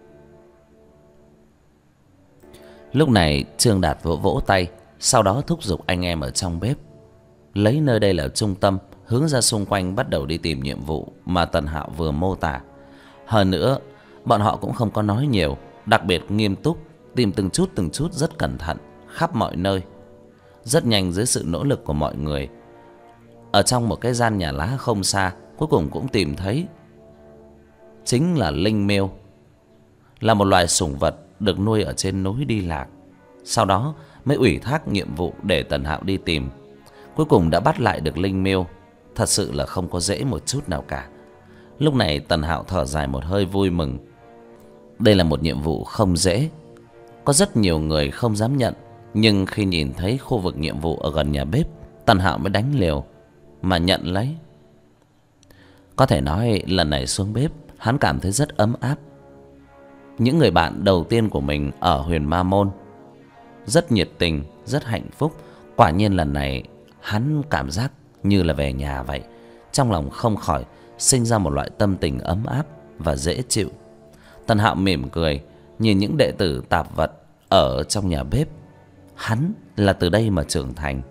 Lúc này Trương Đạt vỗ tay, sau đó thúc giục anh em ở trong bếp lấy nơi đây là trung tâm, hướng ra xung quanh bắt đầu đi tìm nhiệm vụ mà Tần Hạo vừa mô tả. Hơn nữa, bọn họ cũng không có nói nhiều, đặc biệt nghiêm túc, tìm từng chút rất cẩn thận, khắp mọi nơi. Rất nhanh dưới sự nỗ lực của mọi người, ở trong một cái gian nhà lá không xa, cuối cùng cũng tìm thấy. Chính là linh miêu, là một loài sủng vật được nuôi ở trên núi đi lạc. Sau đó mới ủy thác nhiệm vụ để Tần Hạo đi tìm. Cuối cùng đã bắt lại được linh miêu. Thật sự là không có dễ một chút nào cả. Lúc này Tần Hạo thở dài một hơi vui mừng. Đây là một nhiệm vụ không dễ, có rất nhiều người không dám nhận. Nhưng khi nhìn thấy khu vực nhiệm vụ ở gần nhà bếp, Tần Hạo mới đánh liều mà nhận lấy. Có thể nói lần này xuống bếp, hắn cảm thấy rất ấm áp. Những người bạn đầu tiên của mình ở Huyền Ma Môn rất nhiệt tình, rất hạnh phúc. Quả nhiên lần này hắn cảm giác như là về nhà vậy. Trong lòng không khỏi sinh ra một loại tâm tình ấm áp và dễ chịu. Tần Hạo mỉm cười nhìn những đệ tử tạp vật ở trong nhà bếp. Hắn là từ đây mà trưởng thành.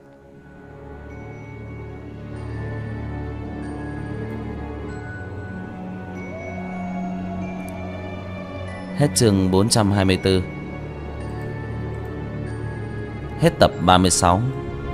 Hết chương 424. Hết tập 36.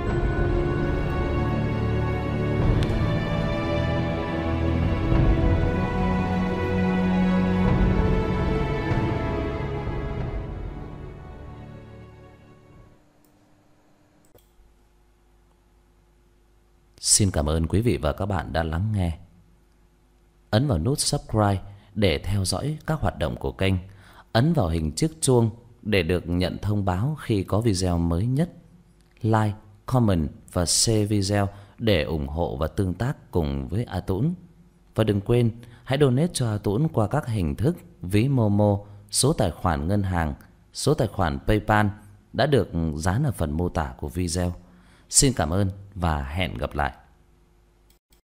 Xin cảm ơn quý vị và các bạn đã lắng nghe. Ấn vào nút subscribe để theo dõi các hoạt động của kênh. Ấn vào hình chiếc chuông để được nhận thông báo khi có video mới nhất. Like, comment và share video để ủng hộ và tương tác cùng với A Tũng. Và đừng quên hãy donate cho A Tũng qua các hình thức ví Momo, số tài khoản ngân hàng, số tài khoản PayPal đã được dán ở phần mô tả của video. Xin cảm ơn và hẹn gặp lại.